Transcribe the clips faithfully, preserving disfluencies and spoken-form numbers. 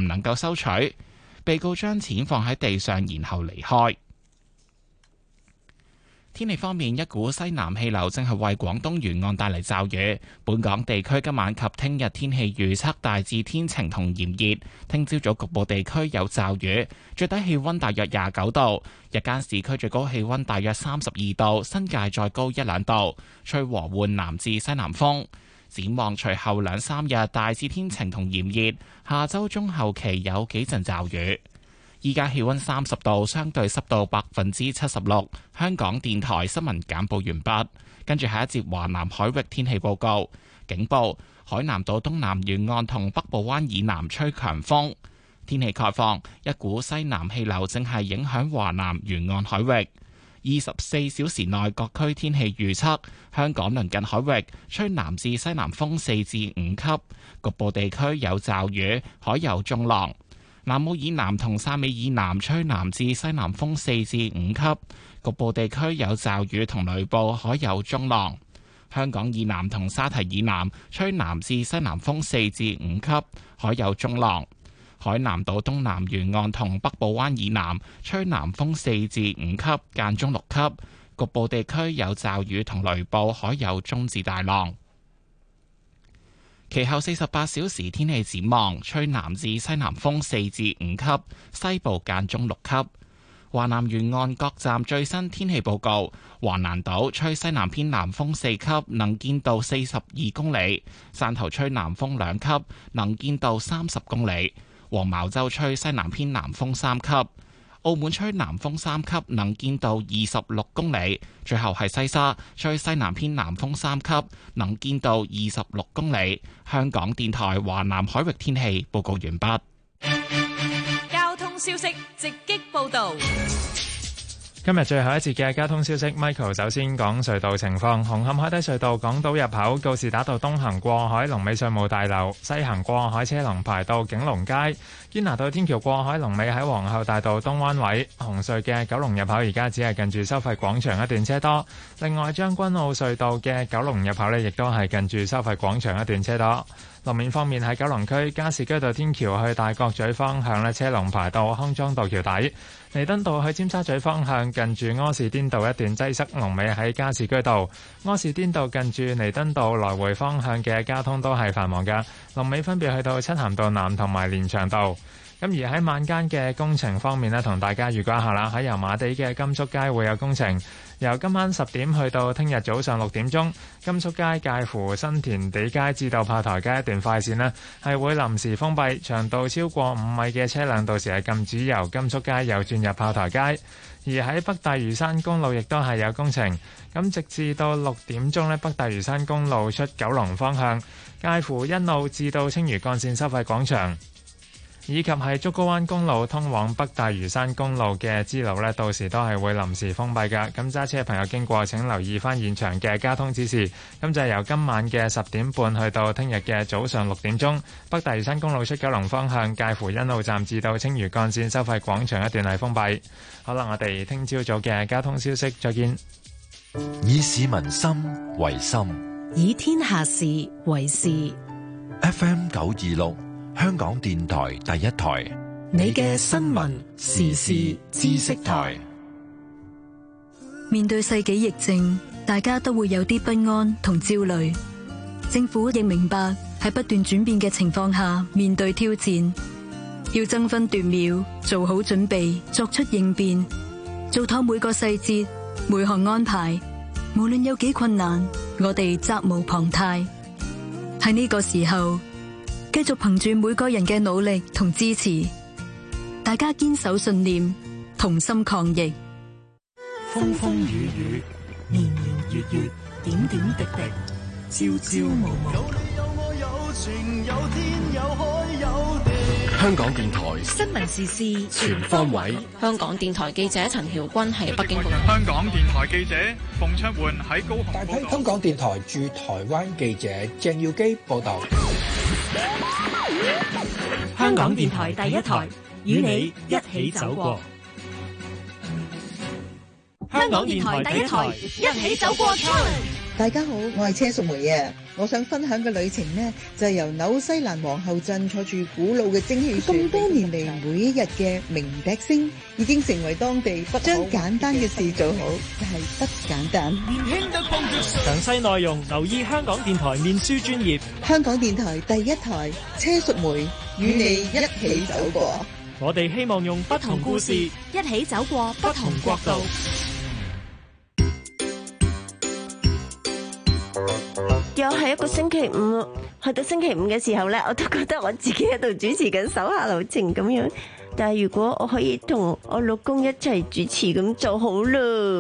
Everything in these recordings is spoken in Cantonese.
唔能夠收取。被告將錢放喺地上，然後離開。天氣方面，一股西南氣流正係為廣東沿岸帶嚟驟雨。本港地區今晚及聽日天氣預測大致天晴同炎熱，聽朝早局部地區有驟雨，最低氣溫大約廿九度，日間市區最高氣溫大約三十二度，新界再高一兩度，吹和緩南至西南風。展望隨後兩三日大致天晴同炎熱，下周中後期有幾陣驟雨。依家氣溫三十度，相對濕度百分之七十六。香港電台新聞簡報完畢，跟住下一節華南海域天氣報告。警報：海南島東南沿岸同北部灣以南吹強風。天氣概況：一股西南氣流正係影響華南沿岸海域。二十四小時內各區天氣預測：香港鄰近海域吹南至西南風四至五級，局部地區有驟雨，海有中浪。南澳以南同汕尾以南吹南至西南風四至五級，局部地區有驟雨同雷暴，海有中浪。香港以南同沙堤以南吹南至西南風四至五級，海有中浪。海南島東南沿岸同北部灣以南吹南風四至五級，間中六級，局部地區有驟雨同雷暴，海有中至大浪。其後四十八小時天氣展望，吹南至西南風四至五級，西部間中六級。華南沿岸各站最新天氣報告：橫瀾島吹西南偏南風四級，能見度四十二公里；汕頭吹南風兩級，能見度三十公里；黃茅洲吹西南偏南風三級。澳門吹南風三級，能見度二十六公里。最後係西沙吹西南偏南風三級，能見度二十六公里。香港電台華南海域天氣報告完畢。 交通消息直擊報道。 今日最後一節嘅交通消息 ，Michael 首先講隧道情況。紅磡海底隧道港島入口告士打道東行過海，龍尾稅務大樓；西行過海車龍排到景隆街。堅拿道天橋過海龍尾喺皇后大道東灣位。紅隧嘅九龍入口而家只係近住收費廣場一段車多。另外將軍澳隧道嘅九龍入口呢，亦都係近住收費廣場一段車多。路面方面喺九龍區加士居道天橋去大角咀方向呢，車龍排到康莊道橋底。彌敦道去尖沙咀方向近住柯士甸道一段擠塞，龍尾喺加士居道。柯士甸道近住彌敦道來回方向嘅交通都係繁忙㗎，龍尾分別去到漆咸道南同埋連翔道。咁而喺晚間嘅工程方面呢，同大家預告一下啦，喺油麻地嘅甘肅街會有工程，由今晚十點去到聽日早上六點鐘，甘肅街介乎新田地街至到炮台街一段快線呢，係會臨時封閉，長度超過五米嘅車輛到時係禁止由甘肅街右轉入炮台街。而喺北大嶼山公路亦都係有工程，咁直至到六點鐘呢，北大嶼山公路出九龍方向，介乎欣澳至到青嶼幹線收費廣場，以及係竹篙灣公路通往北大嶼山公路嘅支路呢，到時都係會臨時封閉㗎。咁揸車嘅朋友經過請留意翻現場嘅交通指示。咁就係由今晚嘅十點半去到聽日嘅早上六點鐘，北大嶼山公路出九龍方向介乎欣澳站至到青嶼幹線收費廣場一段係封閉。好啦，我哋聽朝早嘅交通消息再見。 以市民心為心， 以天下事為事。 F M 九二六香港電台第一台， 你嘅新聞時事知識台。面對世紀疫症，大家都會有啲不安同焦慮。政府亦明白喺不斷轉變嘅情況下面對挑戰，要爭分奪秒做好準備，作出應變，做妥每個細節每項安排。無論有幾困難，我哋責無旁貸。喺呢個時候，繼續憑住每個人嘅努力同支持，大家堅守信念，同心抗疫。 風風雨雨，年年月月，點點滴滴，朝朝暮暮。有你有我有情有天有海有地。香港電台新聞時事全方位。 香港電台記者陳曉君喺北京報道。 香港電台記者馮卓煥喺高雄報道。 大批香港電台駐台灣記者鄭耀基報道。 香港電台第一台，與你一起走過。香港電台第一台，一起走過 challenge。 大家好，我係車淑梅啊！我想分享嘅旅程呢，就係由紐西蘭皇后鎮坐住古老嘅蒸汽船，咁多年嚟每一日嘅鳴笛聲，已經成為當地不將簡單嘅事做好，就係不簡單。 詳細內容留意香港電台面書專頁。 香港電台第一台車淑梅與你一起走過。 我哋希望用不同故事一起走過不同國度。 又係一個星期五，去到星期五嘅時候呢，我都覺得我自己喺度主持緊手下留情咁樣。但係如果我可以同我老公一齊主持咁就好啦。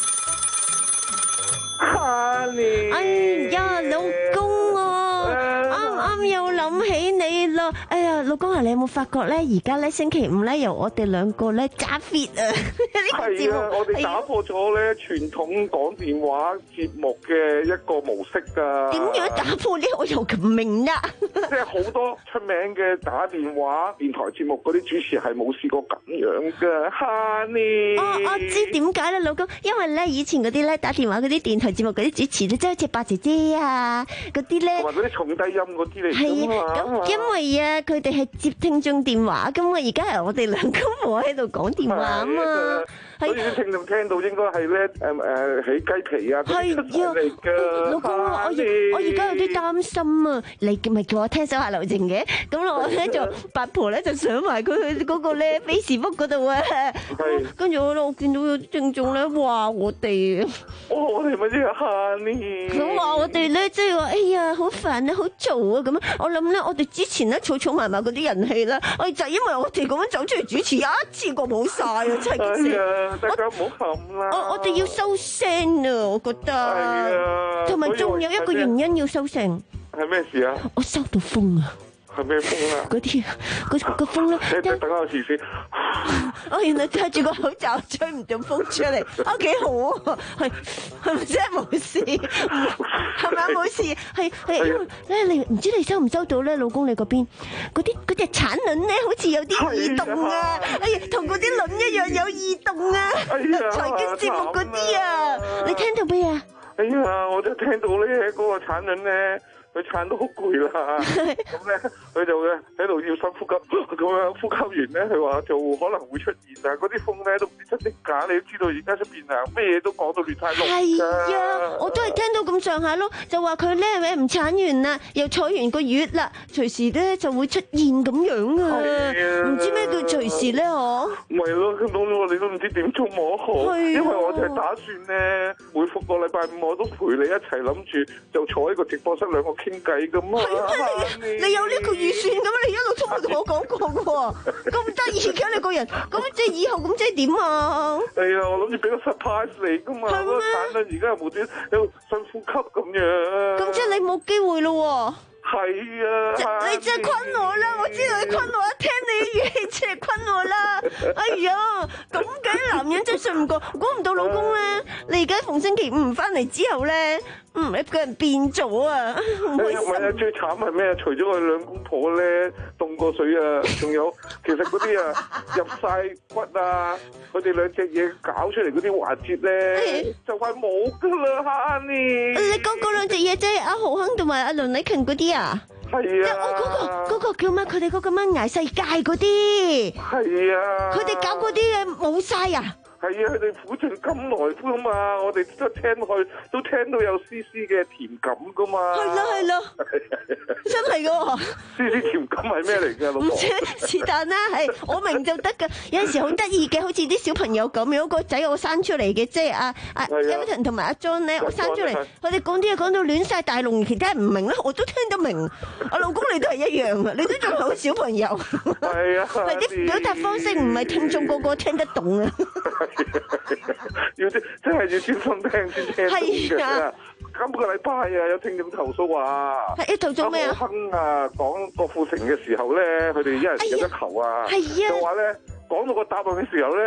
Honey， 哎呀，老公啊，啱啱又諗起你啦。哎呀，老公啊，你有冇發覺咧？而家咧星期五咧，由我哋兩個咧揸 fit 啊！呢個節目係啊，我哋打破咗咧傳統講電話節目嘅一個模式㗎。 點樣打破呢？我又唔明啦。 即係好多出名嘅打電話電台節目嗰啲主持係冇試過咁樣㗎，Honey。 我我知點解咧，老公，因為咧以前嗰啲咧打電話嗰啲電台節目嗰啲主持咧，即係好似八姐姐啊嗰啲咧， 同埋嗰啲重低音嗰啲嚟。 係啊，咁因為啊，佢哋係接聽眾電話噶嘛，而家係我哋兩公婆喺度講電話啊嘛。 所以啲聽眾聽到應該係咧誒誒起雞皮啊，嗰啲出嚟㗎。 老公，我我我而家有啲擔心啊！你咪叫我聽手下留情嘅，咁我咧就八婆咧就上埋佢去嗰個咧 Facebook 嗰度啊。跟住我咧，我見到有啲聽眾咧話我哋， 我哋咪即係 Honey。 咁話我哋咧，即係話，哎呀，好煩啊，好嘈啊咁樣。我諗咧，我哋之前咧儲儲埋埋嗰啲人氣咧，我就係因為我哋咁樣走出嚟主持，一次過冇晒啊！真係激死。 大家唔好冚啦！ 我我哋要收聲啊！我覺得，同埋仲有一個原因要收聲。 係咩事啊？ 我收到風啊！ 係咩風啊？ 嗰啲嗰個風咧， 你等我試先。 我原來戴住個口罩吹唔到風出嚟，啊幾好啊！係係咪真係冇事？係咪啊冇事？係係因為咧，你唔知你收唔收到咧？老公你嗰邊嗰啲嗰隻產卵咧，好似有啲異動啊！哎呀，同嗰啲卵一樣有異動啊！財經節目嗰啲啊，你聽到咩啊？ 哎呀，我就聽到咧嗰個產卵咧。佢撐到好攰啦，咁咧佢就咧喺度要深呼吸，咁樣呼吸完咧，佢話就可能會出現啊！嗰啲風咧都唔知真定假，你都知道而家出邊啊咩嘢都講到亂晒龍。 係啊，我都係聽到咁上下咯，就話佢咧咪唔產完啦，又坐完個月啦，隨時咧就會出現咁樣啊！唔知咩叫隨時咧？嗬？ 唔係咯，咁我哋都唔知點做摸好，因為我就係打算咧，每逢個禮拜五我都陪你一齊諗住就坐喺個直播室兩個傾偈咁啊！ 係咩？你你有呢個預算咁？你一路都冇同我講過嘅喎，咁得意嘅你個人，咁即係以後咁即係點啊？ 係啊，我諗住俾個 surprise 你噶嘛，嗰個產卵而家又無端喺度深呼吸咁樣。 咁即係你冇機會咯？ 係啊！ 你真係昆我啦！我知道你昆我，一聽你嘅語氣即係昆我啦！哎呀，咁嘅男人真係信唔過，估唔到老公咧，你而家逢星期五翻嚟之後咧。嗯，你個人變咗啊！唔開心。 啊，最慘係咩啊？除咗我哋兩公婆咧凍過水啊，仲有其實嗰啲啊入晒骨啊，佢哋兩隻嘢搞出嚟嗰啲環節咧，就快冇噶啦，Honey。 你講嗰兩隻嘢即係阿豪亨同埋阿梁禮勤嗰啲啊？ 係啊。 我嗰個嗰個叫咩？佢哋嗰個咩捱世界嗰啲。 係啊。 佢哋搞嗰啲嘢冇晒啊！ 係啊，佢哋苦盡甘來夫啊嘛，我哋都聽落去都聽到有絲絲嘅甜感噶嘛。 係啦係啦，真係噶。 絲絲甜感係咩嚟㗎，老婆？ 唔知是但啦，係我明就得㗎。有陣時好得意嘅，好似啲小朋友咁樣，個仔我生出嚟嘅，即係阿阿 Elton 同埋阿 John 咧，我生出嚟，佢哋講啲嘢講到亂晒大龍，其他人唔明咧，我都聽得明。阿老公你都係一樣啊，你都仲係好小朋友。 係啊。 係啲表達方式唔係聽眾個個聽得懂啊。 要真真係要專心聽先聽到嘅。今個禮拜啊，有聽眾投訴話， 係投訴咩啊？ 阿亨啊，講郭富城嘅時候咧，佢哋一人有一球啊，就話咧講到個答案嘅時候咧，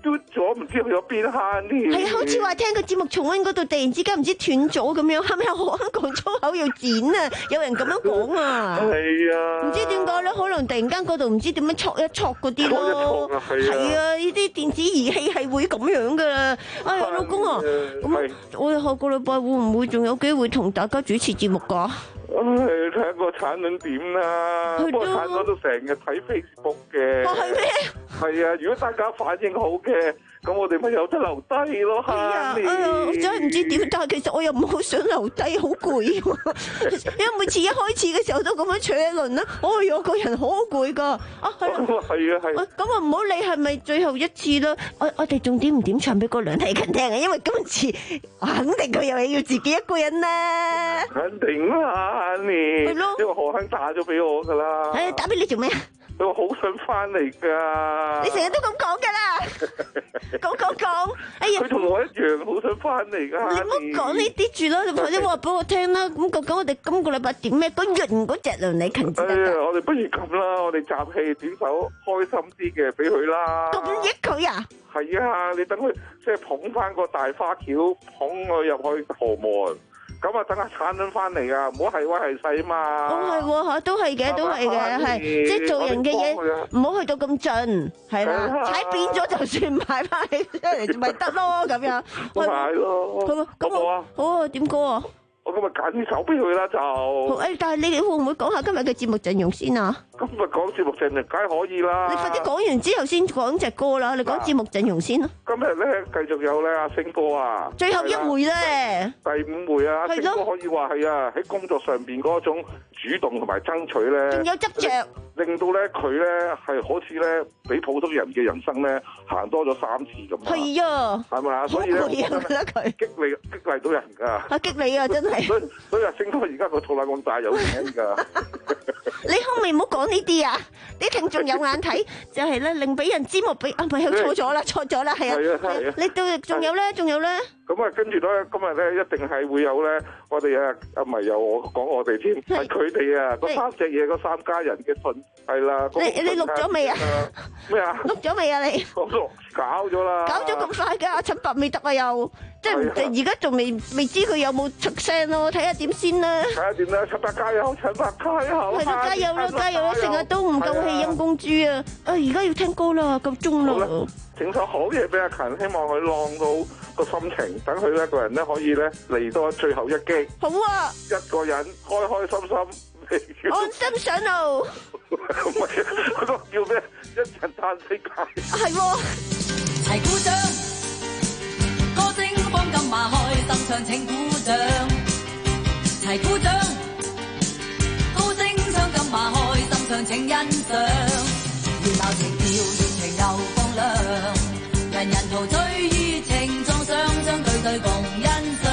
嘟咗，唔知去咗邊慳添。 係啊，好似話聽個節目重溫嗰度，突然之間唔知斷咗咁樣，係咪我啱講粗口要剪啊？有人咁樣講啊？ 係啊， 唔知點解咧？可能突然間嗰度唔知點樣戳一戳嗰啲咯。 戳一戳啊，係啊。 係啊，呢啲電子儀器係會咁樣噶啦。哎呀，老公啊，咁我哋下個禮拜會唔會仲有機會同大家主持節目噶？ 唉，睇下個產卵點啦。不過產卵都成日睇 Facebook 嘅。 係咩？ 係啊，如果大家反應好嘅，咁我哋咪有得留低咯。係啊， 哎呀，我真係唔知點，但係其實我又唔好想留低，好攰。因為每次一開始嘅時候都咁樣坐一輪啦，哎呀，個人好攰噶。啊，係啊， 係啊，係。 咁啊，唔好理係咪最後一次啦。我我哋仲點唔點唱俾個梁啟勤聽啊？因為今次肯定佢又係要自己一個人啦。 肯定啦，你係咯，因為何香打咗俾我噶啦。 係打俾你做咩啊？ 佢好想翻嚟噶。 你成日都咁講噶啦，講講講。哎呀， 佢同我一樣好想翻嚟噶。 你唔好講呢啲住啦，你快啲話俾我聽啦。咁究竟我哋今個禮拜點咩？講潤嗰隻梁禮勤先得。 哎呀，我哋不如咁啦，我哋集氣點首開心啲嘅俾佢啦。 咁益佢啊？ 係啊，你等佢即係捧翻個大花轎，捧佢入去河門。咁啊，等下產卵翻嚟啊，唔好係威係勢啊嘛。 哦，係喎嚇，都係嘅，都係嘅，係即係做人嘅嘢，唔好去到咁盡，係啦，踩扁咗就算，買翻起出嚟咪得咯，咁樣。 係咯。 咁好啊，好啊，點歌啊？ 我今日揀啲手俾佢啦就。 誒，但係你哋會唔會講下今日嘅節目陣容先啊？ 今日講節目陣容梗係可以啦。 你快啲講完之後先講隻歌啦，你講節目陣容先啦。 今日咧繼續有咧阿星哥啊。 最後一回咧。 第五回啊，星哥可以話係啊，喺工作上邊嗰種主動同埋爭取咧。 仲有執着。令到咧佢咧係好似咧比普通人嘅人生咧行多咗三次咁啊。係啊。係咪？所以咧，我覺得佢激勵激勵到人㗎。 啊，激勵啊，真係。 所以所以啊，星哥而家個肚腩咁大有錢㗎。 你可唔可以唔好講呢啲啊？啲聽眾有眼睇，就係咧令俾人知莫俾啊，唔係錯咗啦，錯咗啦，係啊。係啊係啊。你到仲有咧？仲有咧？咁啊，跟住咧，今日咧一定係會有咧，我哋啊啊唔係由我講我哋添，係佢哋啊，嗰三隻嘢，嗰三家人嘅信係啦。你你錄咗未啊？咩啊？錄咗未啊？你我錄搞咗啦。搞咗咁快㗎？阿陳伯未得啊又，即係而家仲未未知佢有冇出聲咯，睇下點先啦。睇下點啦，陳伯加油，陳伯加油。係咯，加油啦，加油啦！成日都唔夠氣，陰公豬啊！啊，而家要聽歌啦，夠鐘啦。整首好嘢俾阿勤，希望佢浪到個心情，等佢咧個人咧可以咧嚟到最後一擊。好啊！一個人開開心心，安心上路。唔係，嗰個叫咩？一人嘆世界。係喎。齊鼓掌，歌聲放金馬開心唱，請鼓掌。齊鼓掌，高聲唱金馬開心唱，請欣賞。熱鬧情調，熱情又放亮，人人陶醉熱情撞上，相對對共欣賞。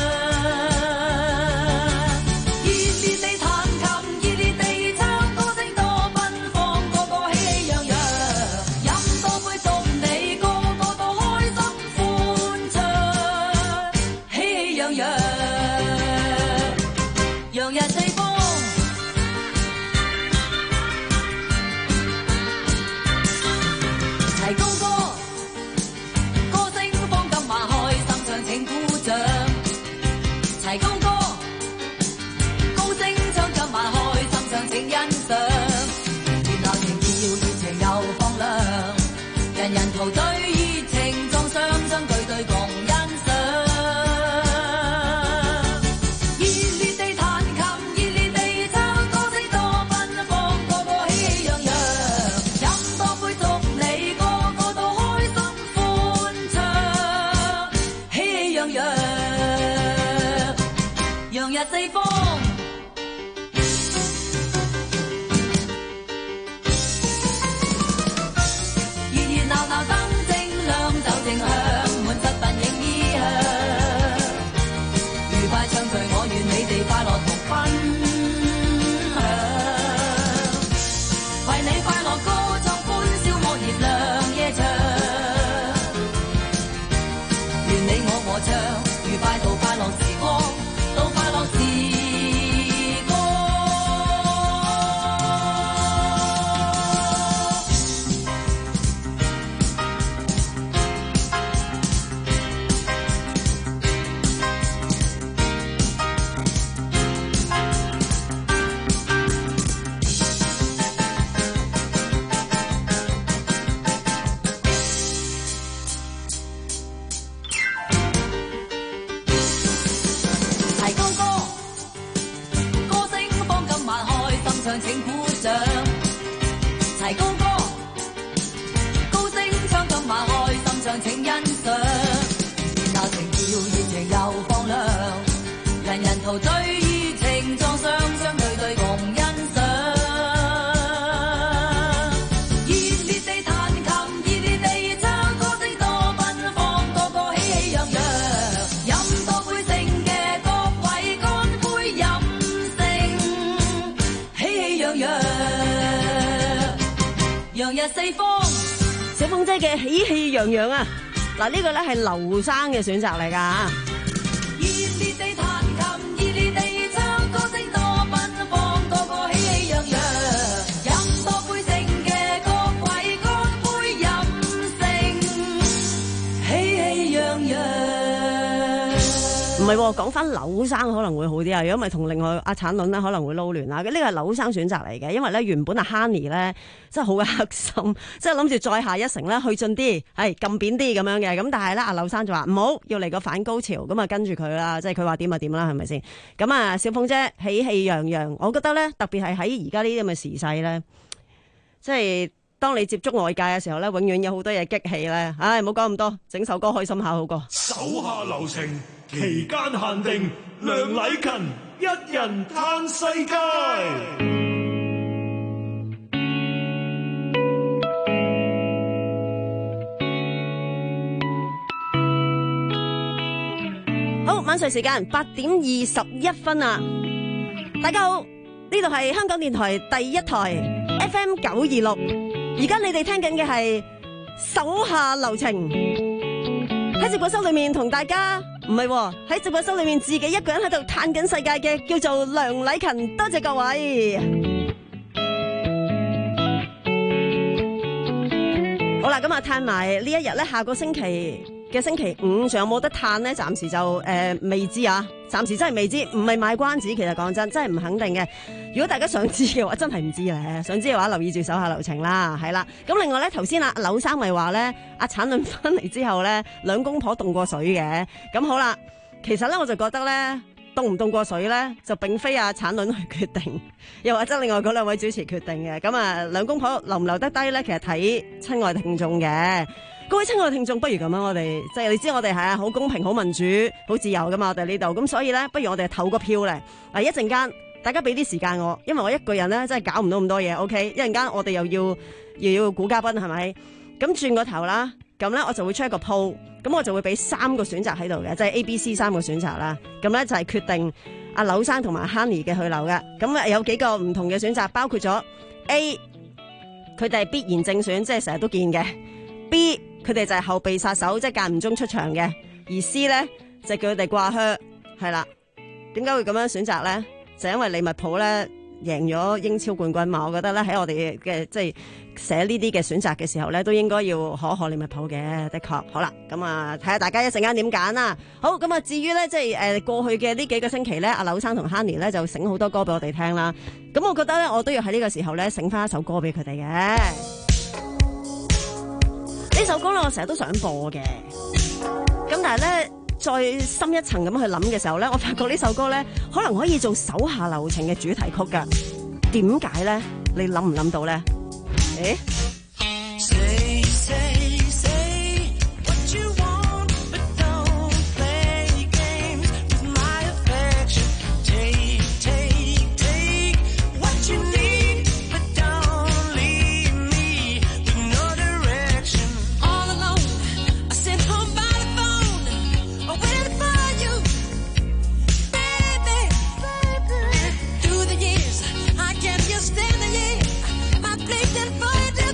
熱烈地彈琴，熱烈地唱，歌聲多奔放，個個喜氣洋洋。飲多杯送你，個個都開心歡暢，喜氣洋洋，洋溢四方。 後最熱情撞上相對對共欣賞，熱烈地彈琴，熱烈地唱，歌聲多奔放，個個喜喜洋洋，飲多杯勝嘅各位乾杯飲勝，喜喜洋洋，洋溢四方。 小鳳姐嘅喜氣洋洋啊！嗱，呢個咧係劉生嘅選擇嚟㗎。 熱烈地彈琴，熱烈地唱，歌聲多奔放，個個喜喜洋洋，飲多杯勝嘅各位乾杯飲勝，喜喜洋洋。 唔係喎，講翻柳生可能會好啲啊！如果唔係同另外阿產卵咧可能會撈亂啦。呢個係柳生選擇嚟嘅，因為咧原本阿 Honey 咧真係好嘅黑心，即係諗住再下一城咧去進啲，係撳扁啲咁樣嘅。咁但係咧阿柳生就話唔好，要嚟個反高潮，咁啊跟住佢啦，即係佢話點就點啦，係咪先？咁啊小鳳姐喜氣洋洋，我覺得咧特別係喺而家呢啲咁嘅時勢咧，即係當你接觸外界嘅時候咧，永遠有好多嘢激氣咧。唉，唔好講咁多，整首歌開心下好過。 手下留情，期間限定，梁禮勤一人嘆世界。 好，晚上時間八點二十一分啊！大家好，呢度係香港電台第一台 F M 九二六，而家你哋聽緊嘅係手下留情。喺直播室裏面同大家唔係喺直播室裏面自己一個人喺度嘆緊世界嘅，叫做梁禮勤，多謝各位。好啦，咁啊嘆埋呢一日咧，下個星期嘅星期五仲有冇得嘆呢？暫時就誒、呃、未知啊，暫時真係未知，唔係賣關子。其實講真，真係唔肯定嘅。如果大家想知嘅話，真係唔知咧。想知嘅話，留意住手下留情啦，係啦。咁另外咧，頭先阿柳生咪話咧，阿產卵翻嚟之後咧，兩公婆凍過水嘅。咁好啦，其實咧我就覺得咧，凍唔凍過水咧，就並非阿產卵去決定，又或者另外嗰兩位主持決定嘅。咁啊，兩公婆留唔留得低咧，其實睇親愛聽眾嘅。各位親愛嘅聽眾，不如咁樣，我哋即係你知我哋係啊好公平、好民主、好自由噶嘛，我哋呢度咁，所以咧，不如我哋投個票咧。嗱，一陣間大家俾啲時間我，因為我一個人咧真係搞唔到咁多嘢。OK，一陣間我哋又要又要估嘉賓係咪？咁轉個頭啦，咁咧我就會出一個 poll，咁我就會俾三個選擇喺度嘅，即係 A、B、C 三個選擇啦。咁咧就係決定阿柳生同埋 Honey 嘅去留嘅。咁啊有幾個唔同嘅選擇，包括咗 A， 佢哋係必然正選，即係成日都見嘅。B，佢哋就係後備殺手，即係間唔中出場嘅。而 C 咧就叫佢哋掛靴，係啦。點解會咁樣選擇咧？就因為利物浦咧贏咗英超冠軍嘛。我覺得咧喺我哋嘅即係寫呢啲嘅選擇嘅時候咧，都應該要可賀利物浦嘅，的確。好啦，咁啊睇下大家一陣間點揀啦。好，咁啊至於咧即係誒過去嘅呢幾個星期咧，阿柳生同 Honey 咧就醒好多歌俾我哋聽啦。咁我覺得咧，我都要喺呢個時候咧醒翻一首歌俾佢哋嘅。呢首歌咧，我成日都想播嘅，咁但係咧，再深一層咁去諗嘅時候咧，我發覺呢首歌咧，可能可以做手下留情嘅主題曲噶。點解咧？你諗唔諗到咧？誒？ Stand the year, my place and for it.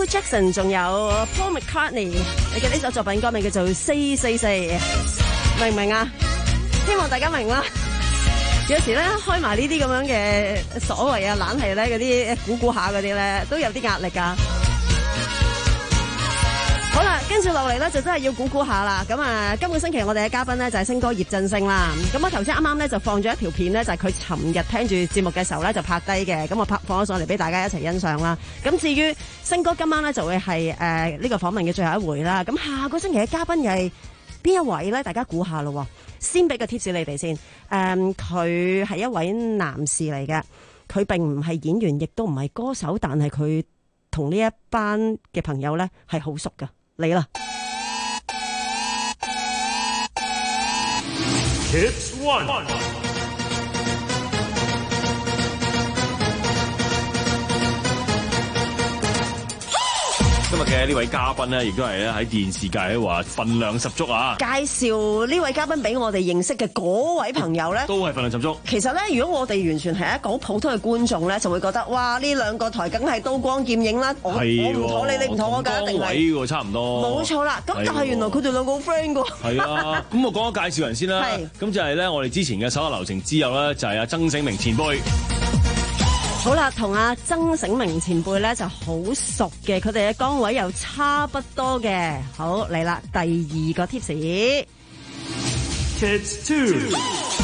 Michael Jackson， 仲有 Paul McCartney， 你嘅呢首作品歌名叫做四四四，明唔明啊？希望大家明啦。有時咧開埋呢啲咁樣嘅所謂啊冷氣咧嗰啲估估下嗰啲咧都有啲壓力噶。好啦，跟住落嚟咧就真係要估估下啦。咁啊，今個星期我哋嘅嘉賓咧就係星哥葉振聲啦。咁我頭先啱啱咧就放咗一條片咧，就係佢尋日聽住節目嘅時候咧就拍低嘅。咁我拍放咗上嚟俾大家一齊欣賞啦。咁至於星哥今晚咧就會係誒呢個訪問嘅最後一回啦。咁下個星期嘅嘉賓又係邊一位咧？大家估下咯。先俾個 tips 你哋先。誒、嗯，佢係一位男士嚟嘅，佢並唔係演員，亦都唔係歌手，但係佢同呢一班嘅朋友咧係好熟噶。嚟啦 Hits One。今日嘅呢位嘉賓咧，亦都係咧喺電視界咧話份量十足啊！ 介紹呢位嘉賓俾我哋認識嘅嗰位朋友咧， 都係份量十足。 其實咧，如果我哋完全係一個好普通嘅觀眾咧，就會覺得哇，呢兩個台梗係刀光劍影啦！我我唔妥你，你唔妥我㗎，一定係。 位喎，差唔多。 冇錯啦，咁但係原來佢哋兩個好 friend 㗎。 係啊，咁我講下介紹人先啦。咁就係咧，我哋之前嘅手下留情之友咧，就係阿曾醒明前輩。 好啦，同阿曾醒明前輩咧就好熟嘅，佢哋嘅崗位又差不多嘅。好嚟啦，第二個 tips。 Kids Two。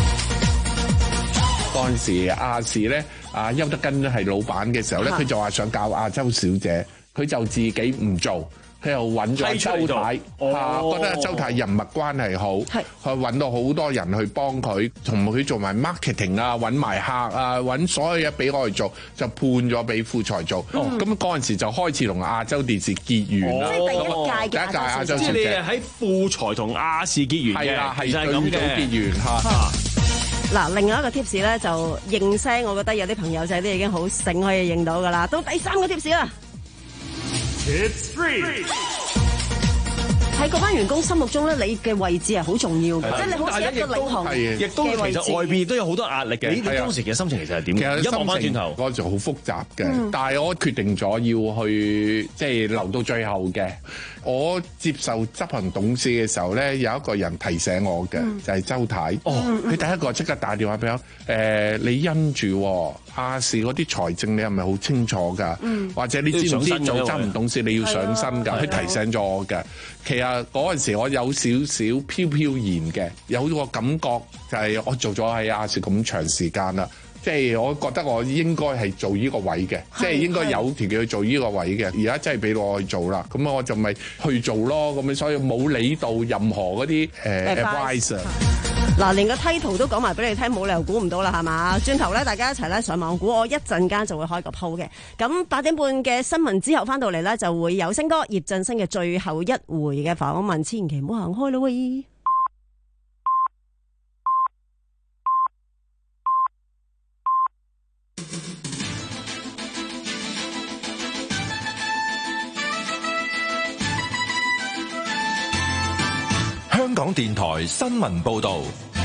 嗰陣時亞視咧，阿邱德根係老闆嘅時候咧，佢就話想教亞洲小姐，佢就自己唔做。佢又揾咗周太，嚇、哦、覺得周太人脈關係好，佢揾到好多人去幫佢，同佢做埋 marketing 啊，揾埋客啊，揾所有嘢俾我哋做，就判咗俾富才做。咁嗰陣時就開始同亞洲電視結緣啦。 即係第一屆嘅亞洲小姐。 即係你係喺富才同亞視結緣嘅， 係啊，係就係咁嘅結緣嚇。 嗱，另外一個 tips 咧就認聲，我覺得有啲朋友仔都已經好醒可以認到噶啦。到第三個 tips 啦。 It's free。 喺嗰班員工心目中咧，你嘅位置係好重要嘅，即係你好似一個領航嘅位置。 亦都其實外邊都有好多壓力嘅。你當時嘅心情其實係點？ 其實望翻轉頭， 嗰陣時好複雜嘅，嗯、但係我決定咗要去即係、就是、留到最後嘅。我接受執行董事嘅時候咧，有一個人提醒我嘅，嗯、就係周太。哦，佢第一個即刻打電話俾我，誒、呃，你因住亞視嗰啲財政，你係咪好清楚㗎？嗯、或者你知唔知做執行董事你要上身㗎？佢提醒咗我嘅。其實嗰陣時我有少少飄飄然嘅，有個感覺就係我做咗喺亞視咁長時間啦。即係我覺得我應該係做呢個位嘅，即係應該有條件去做呢個位嘅。而家真係俾我去做啦，咁我就咪去做咯。咁樣所以冇理到任何嗰啲誒 adviser。 嗱，連個 title 都講埋俾你聽，冇理由估唔到啦，係嘛？轉頭咧，大家一齊咧上網估，我一陣間就會開個鋪嘅。咁八點半嘅新聞之後翻到嚟咧，就會有星哥葉振聲嘅最後一回嘅訪問，千祈唔好行開咯喂！ 香港電台新聞報道，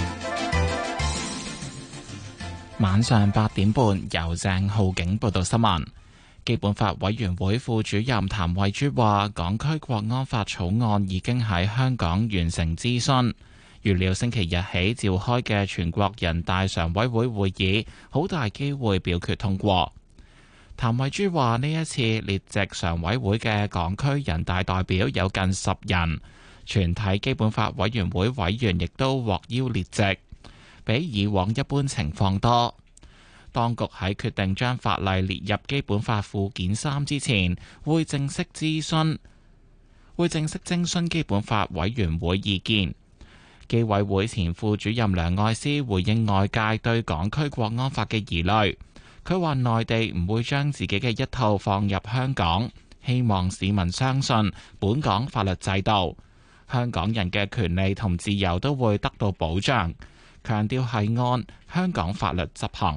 晚上八點半由鄭浩景報道新聞。基本法委員會副主任譚惠珠話，港區國安法草案已經喺香港完成諮詢，預料星期日起召開嘅全國人大常委會會議，好大機會表決通過。譚惠珠話，呢一次列席常委會嘅港區人大代表有近十人。全體基本法委員會委員亦都獲邀列席，比以往一般情況多。當局喺決定將法例列入基本法附件三之前，會正式諮詢，會正式徵詢基本法委員會意見。基委會前副主任梁愛詩回應外界對港區國安法嘅疑慮，佢話內地唔會將自己嘅一套放入香港，希望市民相信本港法律制度。香港人嘅權利同自由都會得到保障，強調係按香港法律執行。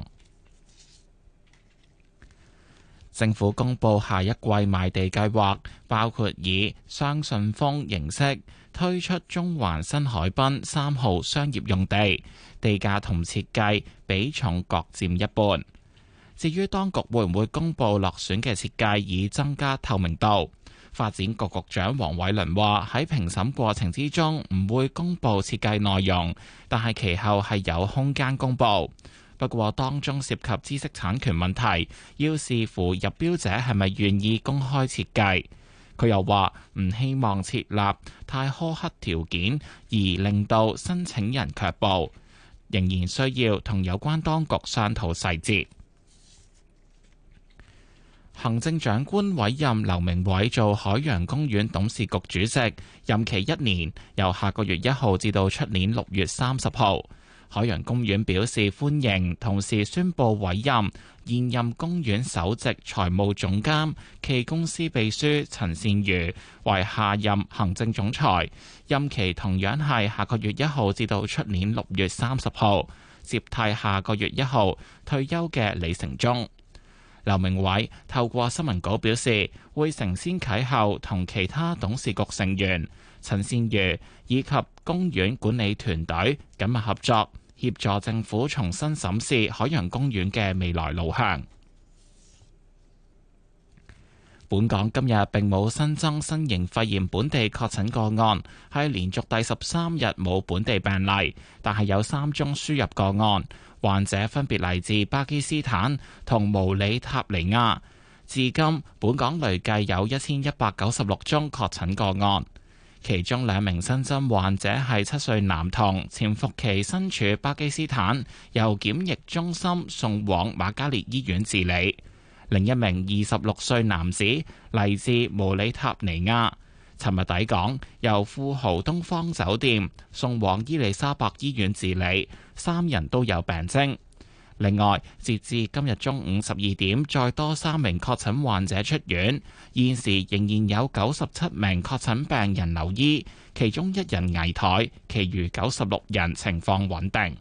政府公布下一季賣地計劃，包括以雙信封形式推出中環新海濱三號商業用地，地價同設計比重各佔一半。 至於當局會唔會公佈落選嘅設計以增加透明度，發展局局長黃偉綸話喺評審過程之中唔會公佈設計內容，但係其後係有空間公佈。不過當中涉及知識產權問題，要視乎入標者係咪願意公開設計。佢又話唔希望設立太苛刻條件，而令到申請人卻步，仍然需要同有關當局商討細節。行政長官委任劉鳴煒做海洋公園董事局主席，任期一年，由下個月一號至到出年六月三十號。海洋公園表示歡迎，同時宣布委任現任公園首席財務總監暨公司秘書陳善如為下任行政總裁，任期同樣係下個月一號至到出年六月三十號，接替下個月一號退休嘅李成忠。劉鳴煒透過新聞稿表示，會承先啟後同其他董事局成員陳善如以及公園管理團隊緊密合作，協助政府重新審視海洋公園嘅未來路向。本港今日並冇新增新型肺炎本地確診個案，係連續第十三日冇本地病例，但係有三宗輸入個案，患者分別嚟自巴基斯坦同毛里塔尼亞。至今本港累計有一千一百九十六宗確診個案，其中兩名新增患者係七歲男童，潛伏期身處巴基斯坦，由檢疫中心送往瑪嘉烈醫院治理。另一名二十六歲男子嚟自毛里塔尼亞，尋日抵港，由富豪東方酒店送往伊利沙伯醫院治理，三人都有病徵。另外，截至今日中午十二點，再多三名確診患者出院，現時仍然有九十七名確診病人留醫，其中一人危殆，其餘九十六人情況穩定。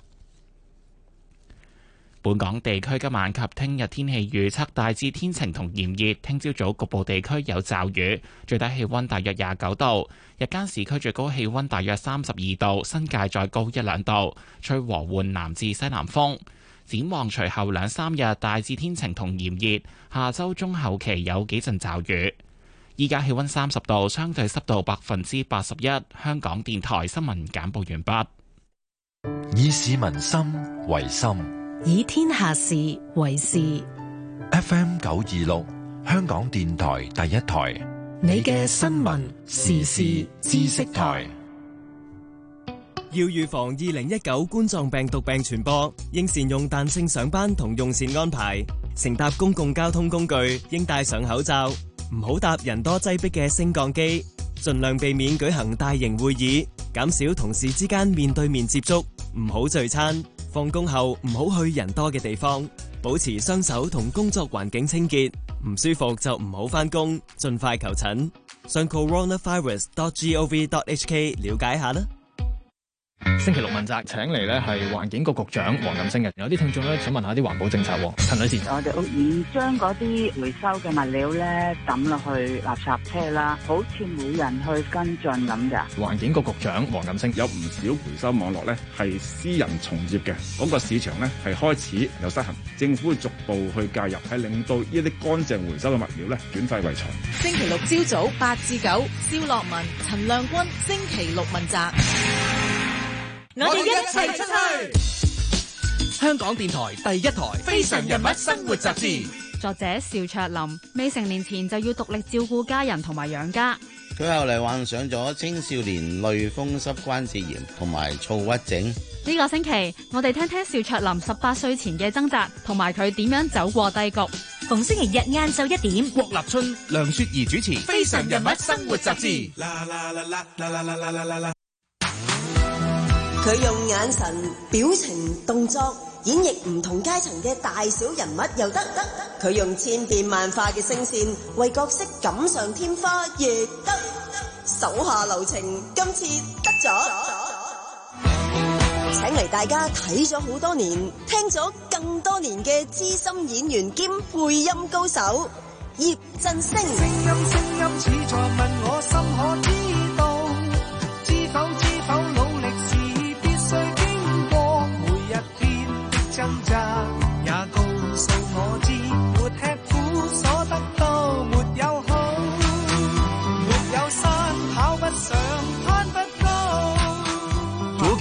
本港地區今晚及聽日天氣預測大致天晴同炎熱，聽朝早局部地區有驟雨，最低氣溫大約廿九度，日間市區最高氣溫大約三十二度，新界再高一兩度，吹和緩南至西南風。展望隨後兩三日大致天晴同炎熱，下周中後期有幾陣驟雨。依家氣溫三十度，相對濕度百分之八十一。香港電台新聞簡報完畢。 以市民心為心， 以天下事為事。 F M 九二六，香港電台第一台， 你嘅新聞時事知識台。 要預防二零一九冠狀病毒病傳播，應善用彈性上班同用膳安排。乘搭公共交通工具應戴上口罩，唔好搭人多擠迫嘅升降機。盡量避免舉行大型會議，減少同事之間面對面接觸，唔好聚餐。放工後唔好去人多嘅地方，保持雙手同工作環境清潔。唔舒服就唔好返工，盡快求診。上 coronavirus dot gov dot hk 了解下啦。 星期六問責請嚟咧係環境局局長黃錦星嘅，有啲聽眾咧想問下啲環保政策。陳女士， 我哋屋苑將嗰啲回收嘅物料咧抌落去垃圾車啦，好似冇人去跟進咁㗎。 環境局局長黃錦星， 有唔少回收網絡咧係私人從業嘅，嗰個市場咧係開始有失衡，政府會逐步去介入，係令到呢啲乾淨回收嘅物料咧轉廢為財。 星期六朝早八至九，蕭樂文、陳亮君，星期六問責。我哋一齊出去！ 香港電台第一台《非常人物生活雜誌》， 作者邵卓琳，未成年前就要獨力照顧家人同埋養家。 佢後嚟患上咗青少年類風濕關節炎同埋躁鬱症。 呢個星期，我哋聽聽邵卓琳十八歲前嘅掙扎，同埋佢點樣走過低谷。逢星期日晏晝一點， 郭立春、梁雪兒主持《非常人物生活雜誌》。 佢用眼神、表情、動作演繹唔同階層嘅大小人物又得，佢用千變萬化嘅聲線為角色錦上添花亦得，手下留情，今次得咗。請嚟大家睇咗好多年、聽咗更多年嘅資深演員兼配音高手葉振聲。聲音聲音似在問我心可知道，知否知否努力是必須經過，每一天的掙扎也告訴我知。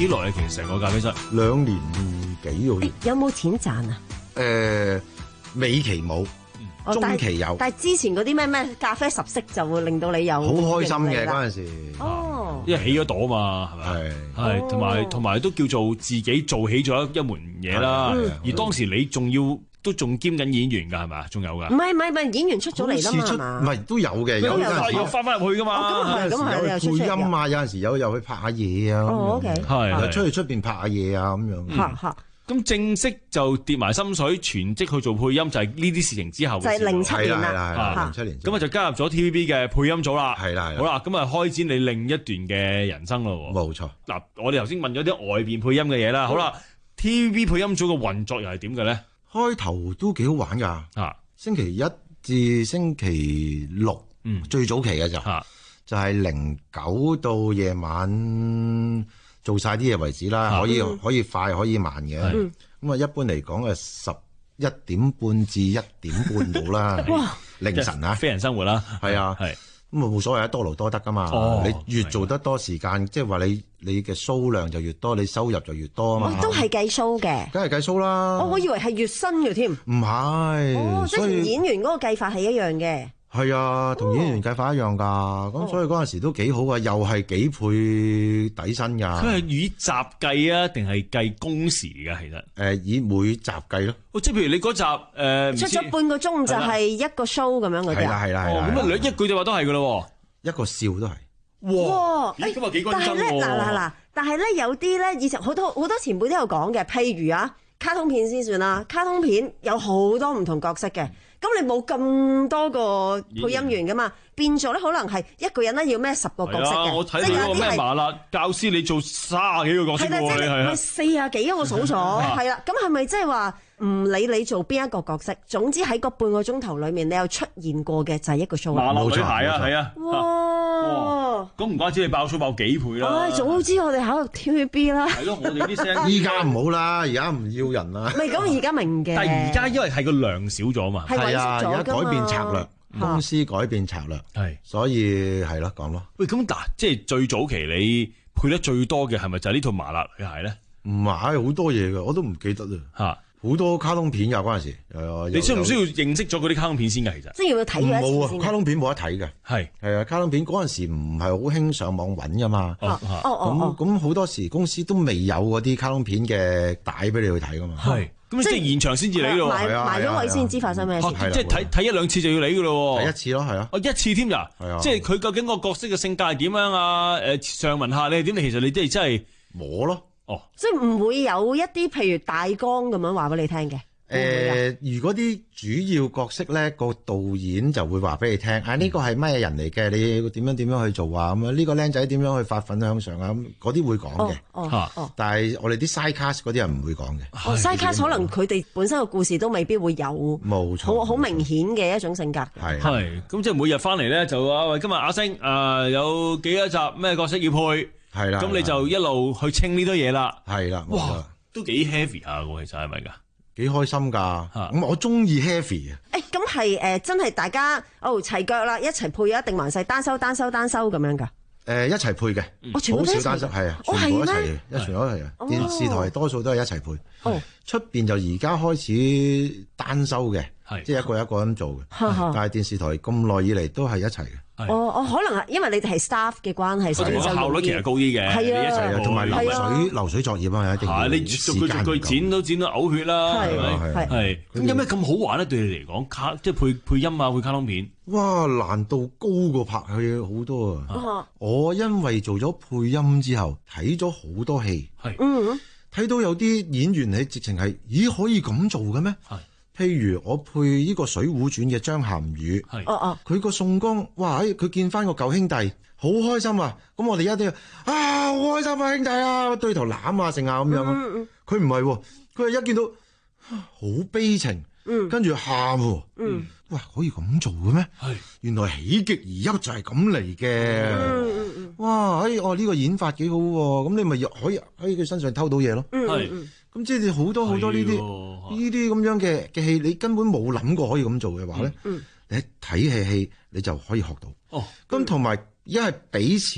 幾耐啊？其實成個咖啡室兩年幾好似。 有冇錢賺啊？ 誒，尾期冇。中期有， 但係之前嗰啲咩咩咖啡十色就會令到你有好開心嘅嗰陣時。 哦， 因為起咗朵嘛，係咪？係係，同埋同埋都叫做自己做起咗一門嘢啦。而當時你仲要都仲兼緊演員㗎係咪？仲有㗎？ 唔係唔係唔係，演員出咗嚟啦嘛， 唔係都有嘅，有陣時又翻返入去㗎嘛。 咁啊係，咁啊有配音啊，有陣時有又去拍下嘢啊。 哦，OK， 係出去出邊拍下嘢啊咁樣。 嚇嚇。 咁正式就跌埋心水，全職去做配音，就係呢啲事情之後。 就係零七年啦， 零七年。 咁啊就加入咗 T V B 嘅配音組啦。 係啦， 好啦，咁啊開展你另一段嘅人生咯。 冇錯。 嗱，我哋頭先問咗啲外邊配音嘅嘢啦。好啦 ，T V B 配音組嘅運作又係點嘅咧？ 開頭都幾好玩㗎。啊，星期一至星期六，嗯，最早期嘅就就係零九到夜晚。做晒啲嘢為止啦，可以可以快可以慢嘅。咁啊，一般嚟講啊，十一點半至一點半到啦。凌晨啊， 非人生活啦。 係啊，係咁啊，冇所謂啊，多勞多得噶嘛。你越做得多時間，即係話你你嘅數量就越多，你收入就越多啊嘛。 都係計數嘅， 梗係計數啦。 我以為係月薪嘅添。唔係， 哦，即係同演員嗰個計法係一樣嘅。 係啊，同演員計法一樣㗎，咁、哦、所以嗰陣時都幾好啊，又係幾倍底薪㗎。 佢係以集計啊，定係計工時㗎？其實誒、 呃，以每集計咯。 哦，即係譬如你嗰集誒、呃、 出咗半個鐘就係一個 show 咁樣嗰啲。 係啦係啦係啦。 咁啊兩一句就話都係㗎咯， 一個笑都係。 哇！咦，咁啊幾均真喎。 但係咧，嗱嗱嗱，但係咧有啲咧，以前好多好多前輩都有講嘅，譬如啊，卡通片先算啦，卡通片有好多唔同角色嘅。咁你冇咁多個配音員噶嘛，變咗咧可能係一個人咧要孭十個角色嘅。 我睇到嗰個咩麻辣教師，你做卅幾個角色喎，你係啊？ 四啊幾我數咗，係啦。咁係咪即係話唔理你做邊一個角色，總之喺個半個鐘頭裏面你有出現過嘅就係一個 show。 麻辣女孩啊，係啊。 哇！ 咁唔怪之你爆數爆幾倍啦。 唉，早知我哋考入 T V B 啦。 係咯，我哋啲聲。 依家唔好啦，而家唔要人啦。 唔係咁，而家明嘅。 但係而家因為係個量少咗嘛。 係啊，而家改變策略，公司改變策略，係，所以係咯，講咯。 喂，咁嗱，即係最早期你配得最多嘅係咪就係呢套麻辣女孩咧？ 唔係，好多嘢㗎，我都唔記得啦。嚇！好多卡通片㗎嗰陣時， 你需唔需要認識咗嗰啲卡通片先㗎？其實即係要睇咗一次先。 冇啊，卡通片冇得睇嘅。 係係啊，卡通片嗰陣時唔係好興上網揾㗎嘛。 哦哦咁咁好多時公司都未有嗰啲卡通片嘅帶俾你去睇㗎嘛。 係。咁即係現場先至理咯。 埋埋咗位先知發生咩事。 即係睇睇一兩次就要理㗎咯。 睇一次咯，係啊。 哦，一次添咋？ 係啊。 即係佢究竟個角色嘅性格係點樣啊？誒，上文下理係點？其實你即係真係摸咯。 哦。 即係唔會有一啲譬如大綱咁樣話俾你聽嘅。 誒、呃，如果啲主要角色咧，個導演就會話俾你聽，啊呢個係咩人嚟嘅？你要點樣點樣去做啊？咁樣呢個僆仔點樣去發奮向上啊？咁嗰啲會講嘅。 哦哦。 但係我哋啲 side cast 嗰啲人唔會講嘅。 哦 side cast 可能佢哋本身個故事都未必會有。 冇錯。 好好明顯嘅一種性格。 係係。咁即係每日翻嚟咧就話喂，今日阿星誒、呃、有幾多集咩角色要配？係啦。咁你就一路去清呢堆嘢啦。 係啦。 哇，都幾 heavy 下喎，其實係咪㗎？ 幾開心㗎，咁我中意 heavy 啊！ 誒，咁係誒，真係大家哦齊腳啦，一齊配一定還是單收單收單收咁樣㗎？ 誒，一齊配嘅，好少單收，係啊，全部一齊嘅，一全部一齊嘅。電視台多數都係一齊配。哦，出邊就而家開始單收嘅，即係一個一個咁做嘅。但係電視台咁耐以嚟都係一齊嘅。 哦哦，可能係因為你哋係 staff 嘅關係，所以就效率其實高啲嘅。 係啊， 一齊同埋流水流水作業啊，一定要你逐句逐句剪都剪到嘔血啦，係咪？係。咁有咩咁好玩咧？對你嚟講，卡即係配配音啊，配卡通片。 哇，難度高過拍戲好多啊！我因為做咗配音之後，睇咗好多戲， 係， 嗯， 睇到有啲演員係直情係，咦可以咁做嘅咩？係。譬如我配呢個《水滸傳》嘅張涵予，係，哦哦，佢個宋江，哇！佢見翻個舊兄弟，好開心啊！咁我哋一定要啊，好開心啊，兄弟啊，對頭攬啊，成啊咁樣。佢唔係喎，佢係一見到好悲情，嗯，跟住喊喎，嗯，哇，可以咁做嘅咩？係，原來喜極而泣就係咁嚟嘅。嗯嗯嗯，哇！哎，哦呢個演法幾好喎，咁你咪可以喺佢身上偷到嘢咯。嗯，係。咁即係好多好多呢啲呢啲咁樣嘅嘅戲，你根本冇諗過可以咁做嘅話咧，嗯、你睇戲戲你就可以學到。哦，咁同埋一係俾錢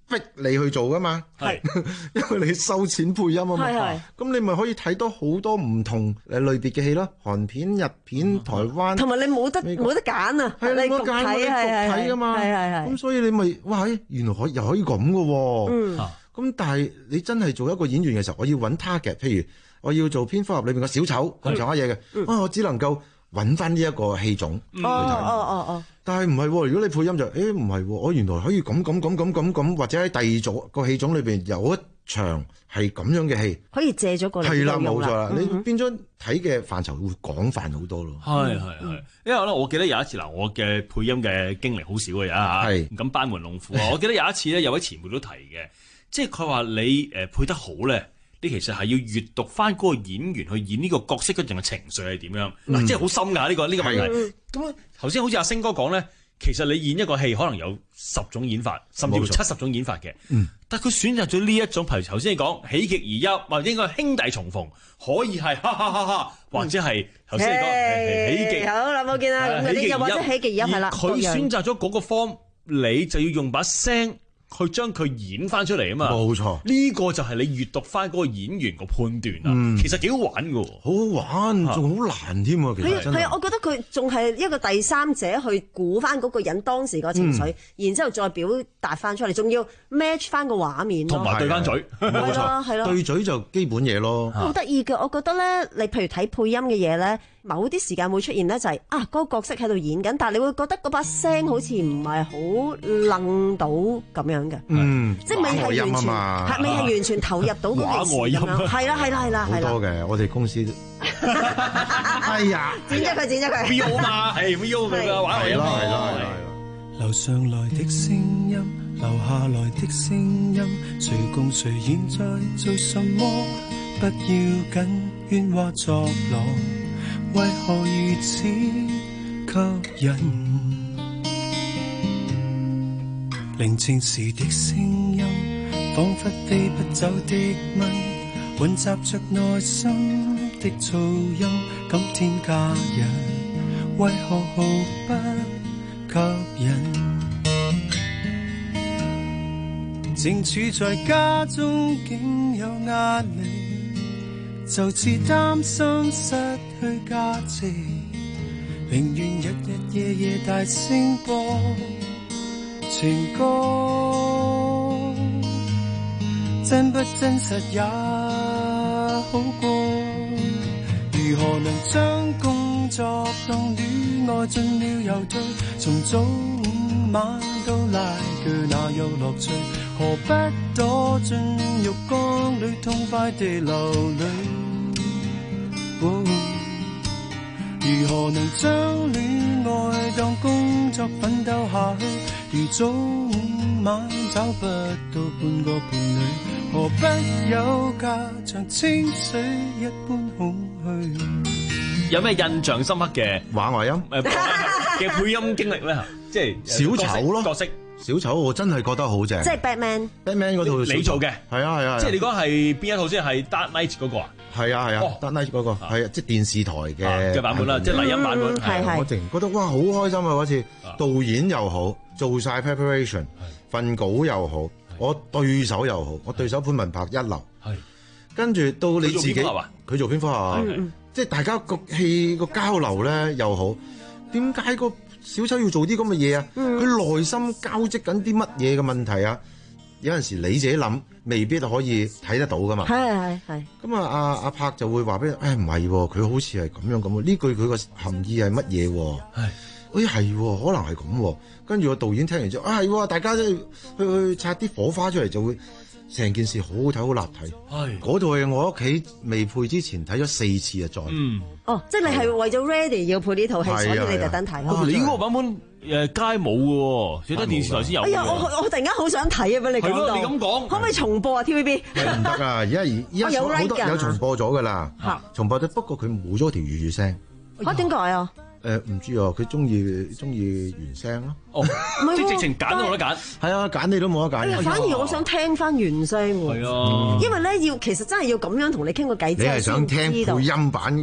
逼你去做噶嘛， 係因為你收錢配音啊嘛，咁你咪可以睇到好多唔同誒類別嘅戲咯，韓片、日片、台灣， 同埋你冇得冇得揀啊， 係你焗睇係係睇噶嘛， 係係係， 咁所以你咪哇，原來可又可以咁噶喎，嗯，咁但係你真係做一個演員嘅時候，我要揾 target，譬如我要做蝙蝠俠裏邊嘅小丑咁上下嘢嘅，啊，我只能夠揾翻呢一個戲種去睇， 哦哦哦。 但係唔係喎？如果你配音就，誒唔係喎，我原來可以咁咁咁咁咁咁，或者喺第二組個戲種裏邊有一場係咁樣嘅戲， 可以借咗過嚟。 係啦，冇錯啦，你變咗睇嘅範疇會廣泛好多咯。 係係係，因為咧，我記得有一次嗱，我嘅配音嘅經歷好少嘅嚇，係唔敢班門弄斧啊！我記得有一次咧，有位前輩都提嘅，即係佢話你誒配得好咧。你其實係要閱讀翻嗰個演員去演呢個角色嗰陣嘅情緒係點樣，嗱、嗯，即係好深㗎呢、呢個呢、呢個問題。咁頭先好似阿星哥講咧，其實你演一個戲可能有十種演法，甚至乎七十種演法嘅。嗯，但係佢選擇咗呢一種，譬如頭先你講喜極而泣，或者應該兄弟重逢，可以係哈哈哈哈，或者係頭先你講喜極。 好啦，冇見啦，咁嗰啲又或者喜極而泣係啦。 佢選擇咗嗰個方，你就要用把聲。去將佢演翻出嚟啊嘛， 冇錯， 呢個就係你閲讀翻嗰個演員個判斷啦。嗯、其實幾好玩㗎， 好好玩，仲好難添啊！其實真係， 係啊，我覺得佢仲係一個第三者去估翻嗰個人當時個情緒，嗯、然之後再表達翻出嚟，仲要 match 翻個畫面， 同埋對翻嘴， 係咯係咯， 對嘴就基本嘢咯。 好得意嘅，我覺得咧，你譬如睇配音嘅嘢咧。某啲時間會出現咧，就係、是、啊嗰、那個角色喺度演緊，但係你會覺得嗰把聲好似唔係好愣到咁樣嘅， 嗯， 即係未係完全係未係完全投入到嗰件事咁樣，係啦係啦係啦係啦， 好多嘅，我哋公司，哎呀， 剪咗佢剪咗佢 V O 嘛，係 V O 佢嘅玩外音嘛，係咯係咯。 樓上來的聲音，樓下來的聲音，誰共誰現在做什麼？不要緊，喧嘩作樂。為何如此吸引？寧靜時的聲音，彷彿飛不走的蚊，混雜着內心的噪音，今天假日為何毫不吸引？正處在家中竟有壓力，就似擔心失去價值，寧願日日夜夜大聲播情歌，真不真實也好過。如何能將工作當戀愛進了又退，從早午晚都拉鋸哪有樂趣？何不躲進浴缸裏痛快地流淚？哦，如何能將戀愛當工作奮鬥下去？如早午晚找不到半個伴侶，何不有家像清水一般空虛？ 有咩印象深刻嘅畫外音誒嘅配音經歷咧？即係小丑咯， 角色。 小丑我真係覺得好正， 即係 Batman，Batman 嗰套你做嘅， 係啊係啊， 即係你講係邊一套先？係 Dark Knight 嗰個啊？ 係啊係啊，Dark Knight 嗰個係啊，即係電視台嘅嘅版本啦，即係麗音版本。 係係， 我淨覺得哇好開心啊！嗰次導演又好，做晒 preparation，份稿又好，我對手又好，我對手潘文柏一流，係跟住到你自己，佢做蝙蝠俠，即係大家個戲個交流咧又好，點解個小丑要做啲咁嘅嘢啊？佢內、嗯、心交織緊啲乜嘢嘅問題啊？有陣時你自己諗，未必可以睇得到噶嘛。 係係係。咁啊，阿阿柏就會話俾你，誒唔係，佢、哎、好似係咁樣咁。呢句佢個含義係乜嘢？係，誒係，可能係咁。跟住個導演聽完之後，啊係，大家都去去擦啲火花出嚟，就會成件事好好睇，好立體。係。嗰套嘢我屋企未配之前睇咗四次啊，再。嗯。哦， 即係你係為咗 ready 要配呢套戲，所以你特登睇。 你嗰個版本誒街冇嘅喎，只得電視台先有。 哎呀，我我突然間好想睇啊！俾你講到。 你咁講， 可唔可以重播啊 T V B？ 唔得啊！而家而而家好多有重播咗㗎啦。嚇！重播咗，不過佢冇咗條粵語聲。 嚇？點解啊？ 誒唔知啊，佢中意中意原聲咯。 哦，即係直情揀都冇得揀。係啊，揀你都冇得揀。 反而我想聽翻原聲喎。 係啊， 因為咧要其實真係要咁樣同你傾個偈。 你係想聽配音版嘅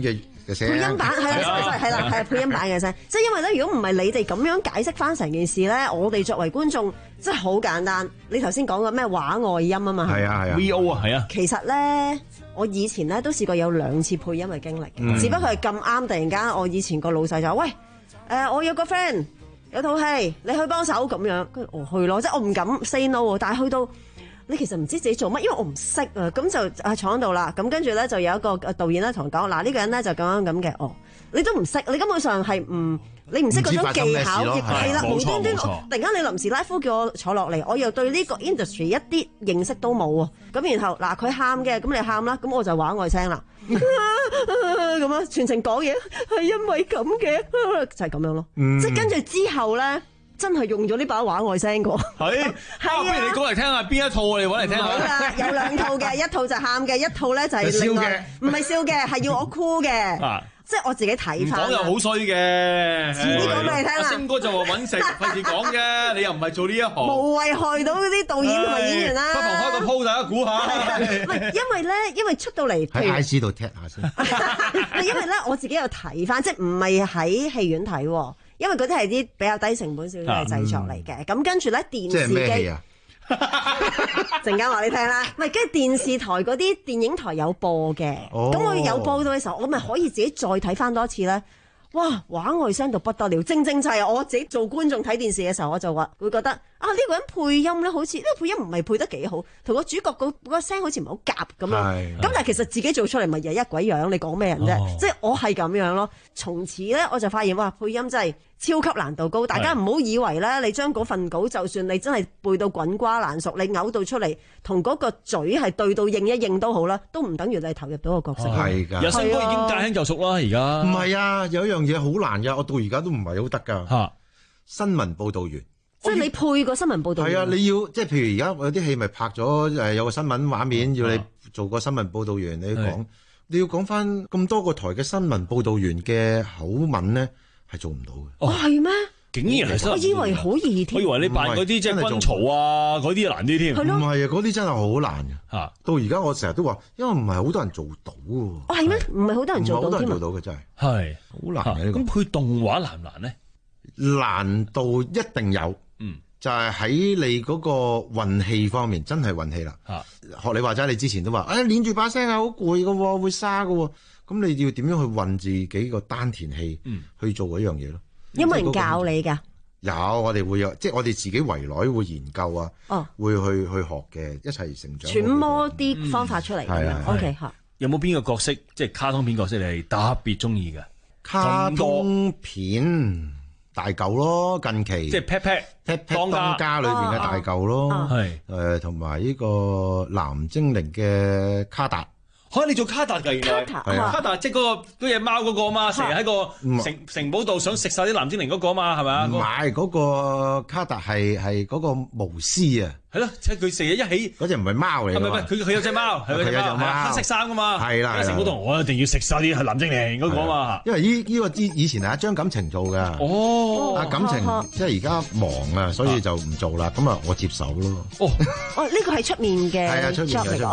嘅聲， 配音版係啦，係啦，係配音版嘅聲。即係因為咧，如果唔係你哋咁樣解釋翻成件事咧，我哋作為觀眾真係好簡單。你頭先講嘅咩畫外音啊嘛， 係啊係啊 ，V O 啊係啊。 其實咧，我以前咧都試過有兩次配音嘅經歷嘅， 嗯、 只不過係咁啱，突然間我以前個老細就話喂，誒、呃、我有個 friend 有套戲，你去幫手咁樣，跟住我去咯，即係我唔敢 say no 喎，但係去到。你其實唔知自己做乜，因為我唔識啊，咁就啊坐喺度啦。咁跟住咧就有一個導演咧同我講：嗱，呢個人咧就咁樣咁嘅。哦，你都唔識，你根本上係唔你唔識嗰種技巧，亦係啦，無端端突然間你臨時拉夫叫我坐落嚟，我又對呢個 industry 一啲認識都冇喎。咁然後嗱佢喊嘅，咁你喊啦，咁我就話外聲啦，咁啊全程講嘢係因為咁嘅，就係咁樣咯。即係跟住之後咧。真係用咗呢把話外聲過， 係係啊！不如你講嚟聽下邊一套我哋揾嚟聽下。 好啦，有兩套嘅，一套就喊嘅，一套咧就係笑嘅，唔係笑嘅，係要我哭嘅。啊即係我自己睇翻。 講又好衰嘅， 遲啲講俾你聽啦。 阿星哥就話揾食，費事講嘅，你又唔係做呢一行。 無謂害到嗰啲導演同埋演員啦。 不妨開個鋪，大家估下。 唔係因為咧，因為出到嚟喺 I C 度踢下先。 因為咧，我自己有睇翻，即係唔係喺戲院睇喎。因為嗰啲係啲比較低成本少少嘅製作嚟嘅，咁、嗯、跟住咧電視機，陣間話你聽啦，唔係跟住電視台嗰啲電影台有播嘅，咁、哦、我有播到嘅時候，我咪可以自己再睇翻多次咧。哇！畫外聲到不得了，正正就係我自己做觀眾睇電視嘅時候，我就話會覺得啊呢、呢個人配音咧，好似呢個配音唔係配得幾好，同個主角嗰嗰個聲好似唔係好夾咁樣。咁但係其實自己做出嚟咪又一鬼樣，你講咩人啫？哦、即係我係咁樣咯。從此咧我就發現哇，配音真係超級難度高。大家唔好以為咧，你將嗰份稿就算你真係背到滾瓜爛熟，你嘔到出嚟，同嗰個嘴係對到應一應都好啦，都唔等於你投入到個角色。 係㗎， 有新歌已經駕輕就熟啦，而家唔係啊，有一樣嘢好難㗎，我到而家都唔係好得㗎。嚇，新聞報導員， 即係你配個新聞報導員。 係啊，你要即係譬如而家有啲戲咪拍咗誒有個新聞畫面，要你做個新聞報導員，你講你要講翻咁多個台嘅新聞報導員嘅口吻咧，係做唔到嘅。 哦，係咩？ 竟然係， 我以為好易添。 我以為你扮嗰啲即係軍曹啊，嗰啲難啲添。 係咯，唔係啊，嗰啲真係好難嘅。嚇，到而家我成日都話，因為唔係好多人做到喎。 哦，係咩？唔係好多人做到添啊。唔係好多人做到嘅真係。 係好難嘅呢個。 咁配動畫難唔難咧？ 難度一定有。嗯。就係喺你嗰個運氣方面，真係運氣啦。嚇，學你話齋，你之前都話，誒練住把聲啊，好攰㗎喎，會沙㗎喎。咁你要點樣去運自己個丹田氣，去做嗰樣嘢咯？ 有冇人教你㗎？ 有，我哋會有，即係我哋自己圍內會研究啊，哦、會去去學嘅，一齊成長。 揣摩啲方法出嚟咁樣。O K 嚇。 有冇邊個角色，即係卡通片角色，你係特別中意嘅？ 卡通片大嚿咯，近期即係 Pat Pat Pat Pat 當家裏邊嘅大嚿咯，係誒同埋呢個藍精靈嘅卡達。 嚇！你做卡達㗎，原來卡達即係嗰個嗰隻貓嗰個啊嘛，成日喺個城城堡度想食晒啲藍精靈嗰個啊嘛，係咪啊？ 唔係嗰個卡達係係嗰個巫師啊！ 係咯，即係佢成日一起嗰隻唔係貓嚟㗎嘛？ 唔係唔係，佢佢有隻貓，係佢隻貓，黑色衫㗎嘛。係啦，喺城堡度我一定要食晒啲係藍精靈嗰個啊嘛。 因為依依個之以前係阿張錦程做㗎。 哦， 阿錦程即係而家忙啊，所以就唔做啦。咁啊，我接手咯。 哦哦，呢個係出面嘅， 係啊，出面嘅。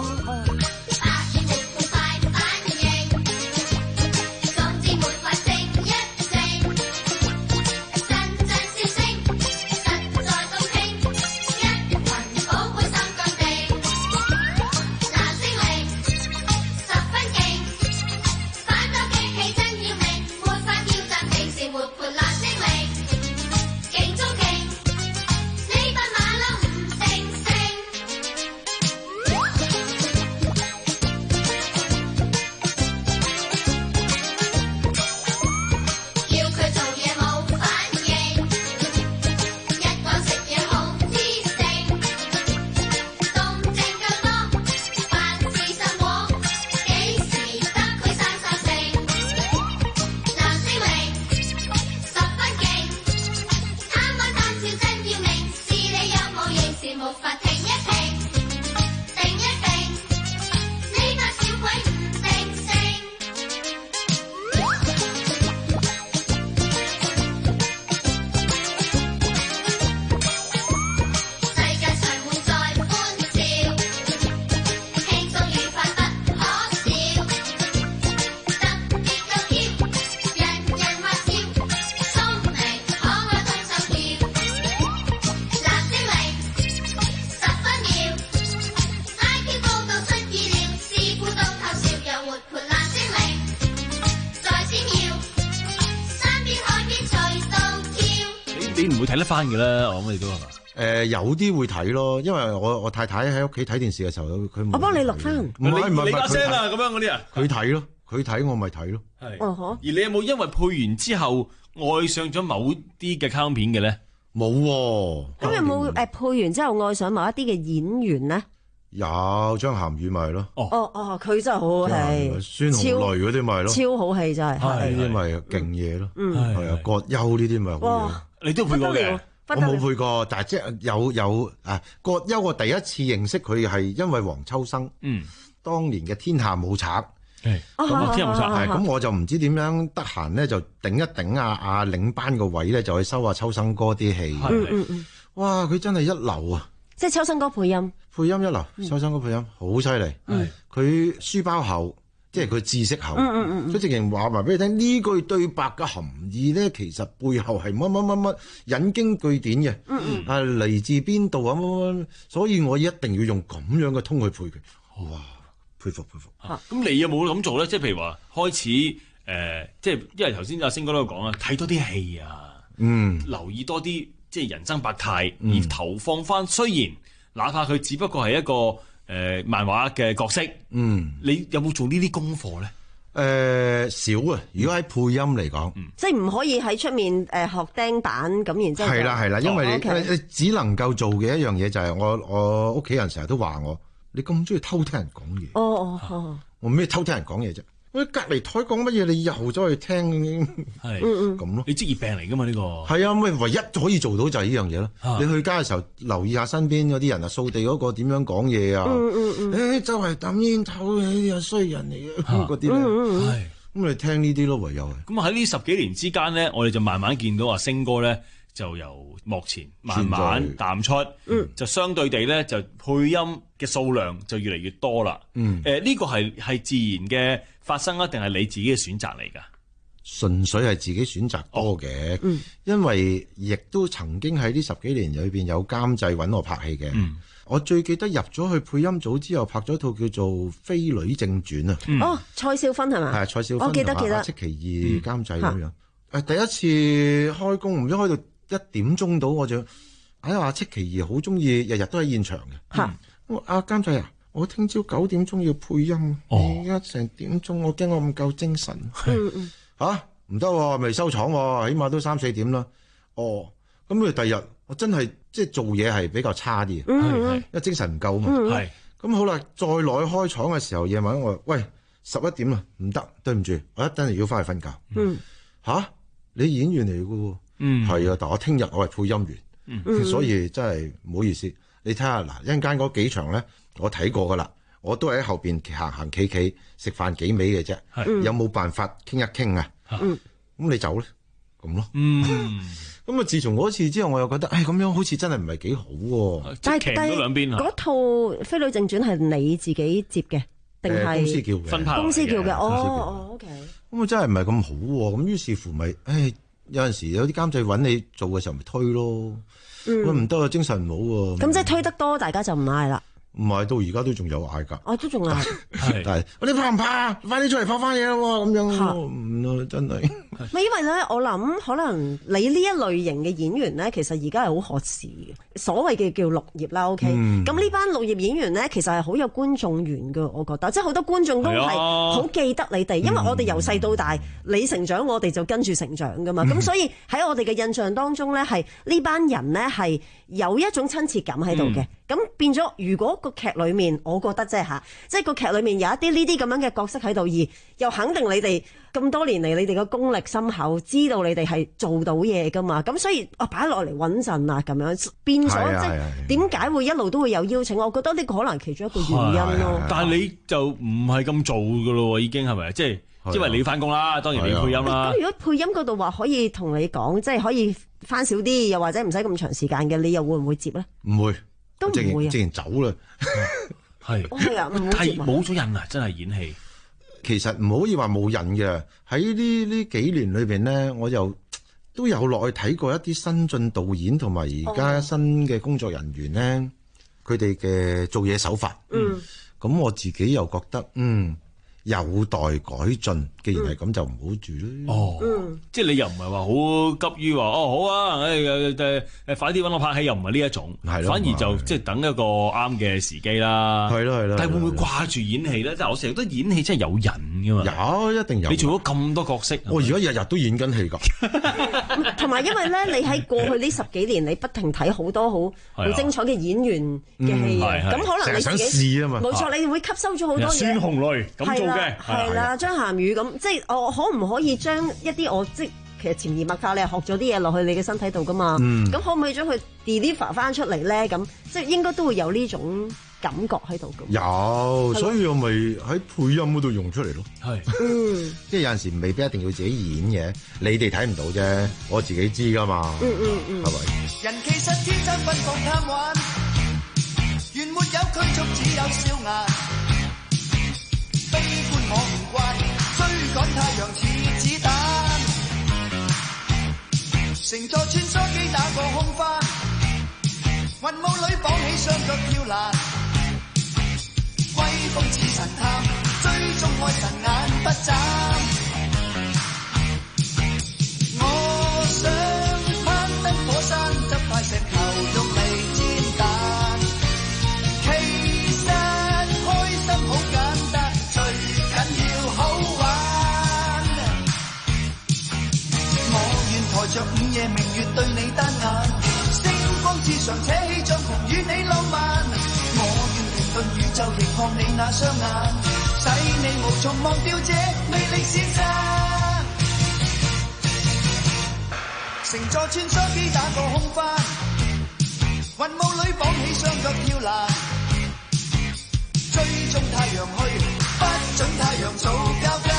會睇得翻嘅啦，我諗你都係嘛？ 誒、呃、有啲會睇咯，因為我我太太喺屋企睇電視嘅時候，佢我幫你錄翻。 唔係唔係你把聲啊，咁樣嗰啲啊， 佢睇咯，佢睇我咪睇咯。 係、 哦， 而你有冇因為配完之後愛上咗某啲嘅卡通片嘅咧？ 冇喎。 咁有冇誒配完之後愛上某一啲嘅演員咧？ 有張涵予咪咯。 哦哦，佢真係好好戲， 孫紅雷嗰啲咪咯， 超好戲真係。 呢啲咪勁嘢咯。 嗯， 係啊，葛優呢啲咪好嘢。 你都配過嘅。 我冇配過，但係即係有有啊，葛優我第一次認識佢係因為黃秋生，嗯，當年嘅天下無賊， 係咁天下無賊， 係咁我就唔知點樣得閒咧，就頂一頂啊啊領班個位咧，就去收下秋生哥啲戲， 嗯嗯嗯， 哇，佢真係一流啊！ 即係秋生哥配音， 配音一流，秋生哥配音好犀利，佢書包厚。即係佢知識厚，佢、嗯嗯嗯、直情話埋俾你聽呢句對白嘅含義咧，其實背後係乜乜乜乜引經據典嘅，嗯嗯啊嚟自邊度啊乜乜，所以我一定要用咁樣嘅通去配佢。哇，佩服佩服。 咁、啊、你有冇咁做咧？即係譬如話開始誒、呃，即係因為頭先阿星哥都講啊，睇多啲戲啊，嗯，留意多啲即係人生百態，嗯、而投放翻。雖然哪怕佢只不過係一個。誒、呃、漫畫嘅角色，嗯，你有冇做呢啲功課咧？誒、 呃、少啊！如果喺配音嚟講，嗯、 即係唔可以喺出面誒、呃、學釘板咁，然之後係啦係啦，因為你、哦 okay. 你只能夠做嘅一樣嘢就係我我屋企人成日都話我，你咁中意偷聽人講嘢。 哦哦哦， 我咩偷聽人講嘢啫？我隔離台講乜嘢，你又走去聽， 係， 嗯嗯，咁咯。 你職業病嚟噶嘛呢個？ 係啊，咪唯一可以做到就係呢樣嘢咯。啊、你去街嘅時候，留意下身邊嗰啲人啊，掃地嗰個點樣講嘢啊？嗯嗯嗯。誒、欸，周圍抌煙頭，你係衰人嚟嘅嗰啲咧。係。咁你聽呢啲咯，唯有係。 咁喺呢十幾年之間咧，我哋就慢慢見到阿星哥咧，就由幕前慢慢淡出，嗯、就相對地咧，就配音嘅數量就越嚟越多啦。嗯。誒、呃，呢、這個係係自然嘅發生啊，定係你自己嘅選擇嚟㗎？ 純粹係自己選擇多嘅，哦嗯、因為亦都曾經喺呢十幾年裏邊有監製揾我拍戲嘅。嗯、我最記得入咗去配音組之後，拍咗套叫做《飛女正傳》啊。 嗯、哦，蔡少芬係嘛？ 係蔡少芬， 我記得記得。 戚其義監製咁樣。誒、嗯，第一次開工唔知開到一點鐘到，我就哎呀，戚其義好中意日日都喺現場嘅。嚇、嗯！我阿監製啊！我聽朝九點鐘要配音，而家成點鐘，我驚我唔夠精神。嗯嗯，嚇唔得喎，未收廠喎，起碼都三四點啦。哦，咁佢第日我真係即係做嘢係比較差啲，嗯、因為精神唔夠啊嘛。係咁、嗯、好啦，再來開廠嘅時候，夜晚我話喂十一點啦，唔得，對唔住，我一陣就要翻去瞓覺。嗯，嚇、啊、你演員嚟嘅喎，嗯，係啊，但我聽日我係配音員，嗯、所以真係唔好意思。你睇下嗱，一陣間嗰幾場咧。我睇過噶啦，我都喺後邊行行企企食飯幾味嘅啫，嗯、有冇辦法傾一傾啊？咁、嗯、你走咧，咁咯。咁啊，自從嗰次之後，我又覺得，唉，咁樣好似真係唔係幾好喎。 但係但係嗰套《飛女正傳》係你自己接嘅，定係公司叫嘅？ 分派公司叫嘅。哦哦，OK。 咁啊，真係唔係咁好喎。咁於是乎咪，唉，有陣時有啲監製揾你做嘅時候，咪推咯。我唔得啊，精神唔好喎。 咁即係推得多，大家就唔嗌啦。 唔係，到而家都仲有嗌㗎。 我都仲嗌。 係，但係你怕唔怕？快啲出嚟拍翻嘢咯咁樣。唔咯，真係。 咪因為咧，我諗可能你呢一類型嘅演員咧，其實而家係好渴視嘅。所謂嘅叫綠葉啦 ，OK。咁呢班綠葉演員咧，其實係好有觀眾緣㗎，我覺得。即係好多觀眾都係好記得你哋，因為我哋由細到大，你成長，我哋就跟住成長㗎嘛。咁所以喺我哋嘅印象當中咧，係呢班人咧係有一種親切感喺度嘅。咁變咗，如果個劇裏面，我覺得即係嚇，即係個劇裏面有一啲呢啲咁樣嘅角色喺度，而又肯定你哋咁多年嚟，你哋嘅功力深厚，知道你哋係做到嘢噶嘛，咁所以啊擺落嚟穩陣啊，咁樣變咗即係點解會一路都會有邀請？我覺得呢個可能係其中一個原因咯。 但係你就唔係咁做噶咯，已經係咪？即係因為你要翻工啦，當然你要配音啦。 咁如果配音嗰度話可以同你講，即係可以翻少啲，又或者唔使咁長時間嘅，你又會唔會接咧？ 唔會。 都唔會啊！ 之前走啦， 係係啊， 係冇咗癮啊！真係演戲， 其實唔可以話冇癮嘅。喺呢呢幾年裏邊咧，我又都有落去睇過一啲新晉導演同埋而家新嘅工作人員咧，佢哋嘅做嘢手法。嗯，咁我自己又覺得，嗯， 有待改進。既然係咁，就唔好住咯。 哦，嗯、即係你又唔係話好急於話哦好啊，誒誒誒快啲揾我拍戲，又唔係呢一種，反而就即係等一個啱嘅時機啦。 係咯係咯。 但係會唔會掛住演戲咧？即係我成日覺得演戲真係有癮㗎嘛。 有，一定有。 你做咗咁多角色， 我而家日日都演緊戲㗎。 同埋因為咧，你喺過去呢十幾年，你不停睇好多好好精彩嘅演員嘅戲，咁、嗯、可能你自己想試啊嘛。 冇錯，你會吸收咗好多嘢。 孫紅雷咁做嘅， 係啦，張涵予咁，即係我可唔可以將一啲我即係其實潛移默化，你係學咗啲嘢落去你嘅身體度噶嘛？咁、嗯、可唔可以將佢 deliver 翻出嚟咧？咁即係應該都會有呢種感覺喺度嘅。 有，所以我咪喺配音嗰度用出嚟咯。 係， 嗯， 即係有陣時未必一定要自己演嘅，你哋睇唔到啫，我自己知噶嘛。 嗯嗯嗯， 係咪？ 人其實天生奔放貪玩，原沒有拘束，只有笑顏。悲觀我唔慣，追趕太陽似子彈。乘坐穿梭機打過空翻，雲霧裏綁起雙腳跳欄。威風似神探，追蹤愛神眼不眨。我想攀登火山，執塊石頭用嚟煎蛋。其實開心好簡單，最緊要好玩。我願抬着午夜明月對你單眼，星光之上扯起帳篷與你浪漫。我願停頓宇宙凝望你那雙眼，使你無從忘掉這魅力先生。乘坐穿梭機打個空翻，雲霧裏綁起雙腳跳欄。追蹤太陽去，不准太陽做交間。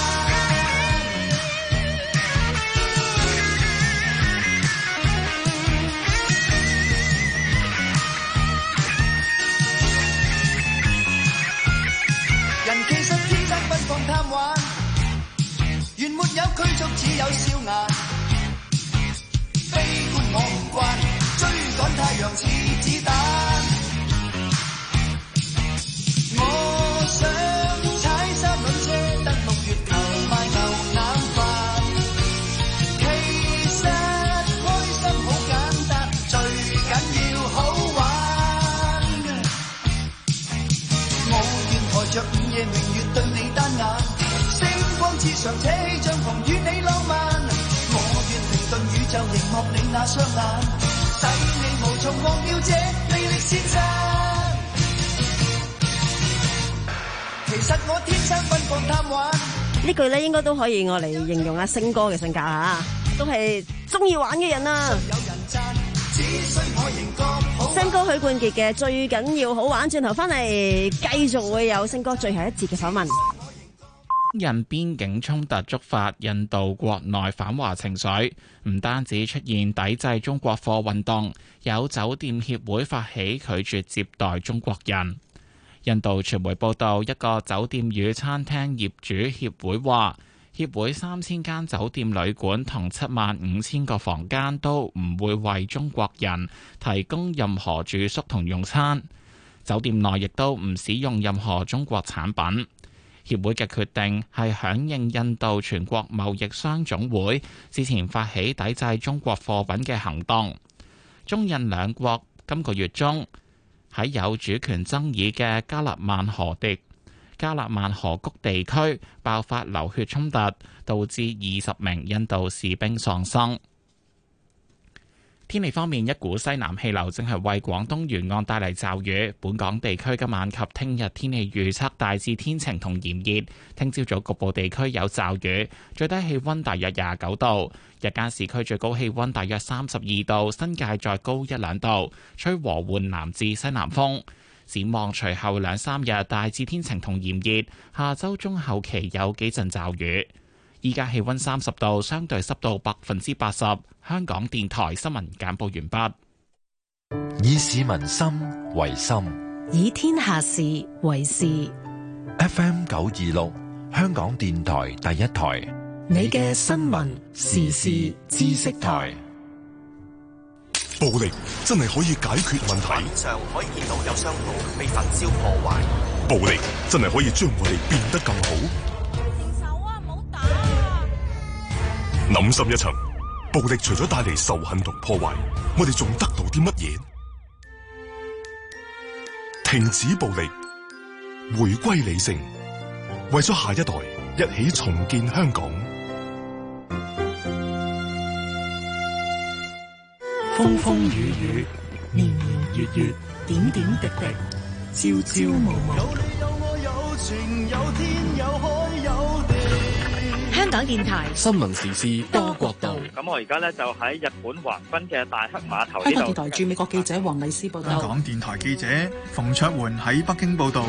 人其實天生奔放貪玩，原沒有拘束，只有笑顏。悲觀我唔慣，追趕太陽似子彈。我想踩三輪車登陸月球賣牛腩飯。其實開心好簡單，最緊要好玩。我願抬着午夜明月對你單眼，星光之上扯起帳篷與你浪漫。我願停頓宇宙凝望你那雙眼，使你無從忘掉這魅力先生。其實我天生奔放貪玩。 呢句咧應該都可以我嚟形容阿星哥嘅性格嚇，都係中意玩嘅人啊。星哥許冠傑嘅最緊要好玩，轉頭翻嚟繼續會有星哥最後一節嘅訪問。 印邊境衝突觸發印度國內反華情緒，唔單止出現抵制中國貨運動，有酒店協會發起拒絕接待中國人。印度傳媒報道，一個酒店與餐廳業主協會話，協會三千間酒店旅館同七萬五千個房間都唔會為中國人提供任何住宿同用餐，酒店內亦都唔使用任何中國產品。協會嘅決定係響應印度全國貿易商總會之前發起抵制中國貨品嘅行動。中印兩國今個月中喺有主權爭議嘅加勒萬河地加勒萬河谷地區爆發流血衝突，導致二十名印度士兵喪生。天氣方面，一股西南氣流正係為廣東沿岸帶嚟驟雨。本港地區今晚及聽日天氣預測大致天晴同炎熱，聽朝早局部地區有驟雨，最低氣溫大約廿九度，日間市區最高氣溫大約三十二度，新界再高一兩度，吹和緩南至西南風。展望隨後兩三日大致天晴同炎熱，下周中後期有幾陣驟雨。依家氣溫三十度，相對濕度百分之八十。香港電台新聞簡報完畢。以市民心為心， 以天下事為事。 F M 九二六，香港電台第一台， 你嘅新聞時事知識台。 暴力真係可以解決問題。 畫面上可以見到有商鋪被焚燒破壞。 暴力真係可以將我哋變得更好。 諗深一層，暴力除咗帶嚟仇恨同破壞，我哋仲得到啲乜嘢？停止暴力，回歸理性，為咗下一代，一起重建香港。 風風雨雨，年年月月，點點滴滴，朝朝暮暮。有你有我有情有天有海有地。 香港電台新聞時事多角度。 咁我而家咧就喺日本橫濱嘅大黑碼頭香呢度。 港電台駐美國記者黃麗斯報道。 香港電台記者馮卓媛喺北京報道。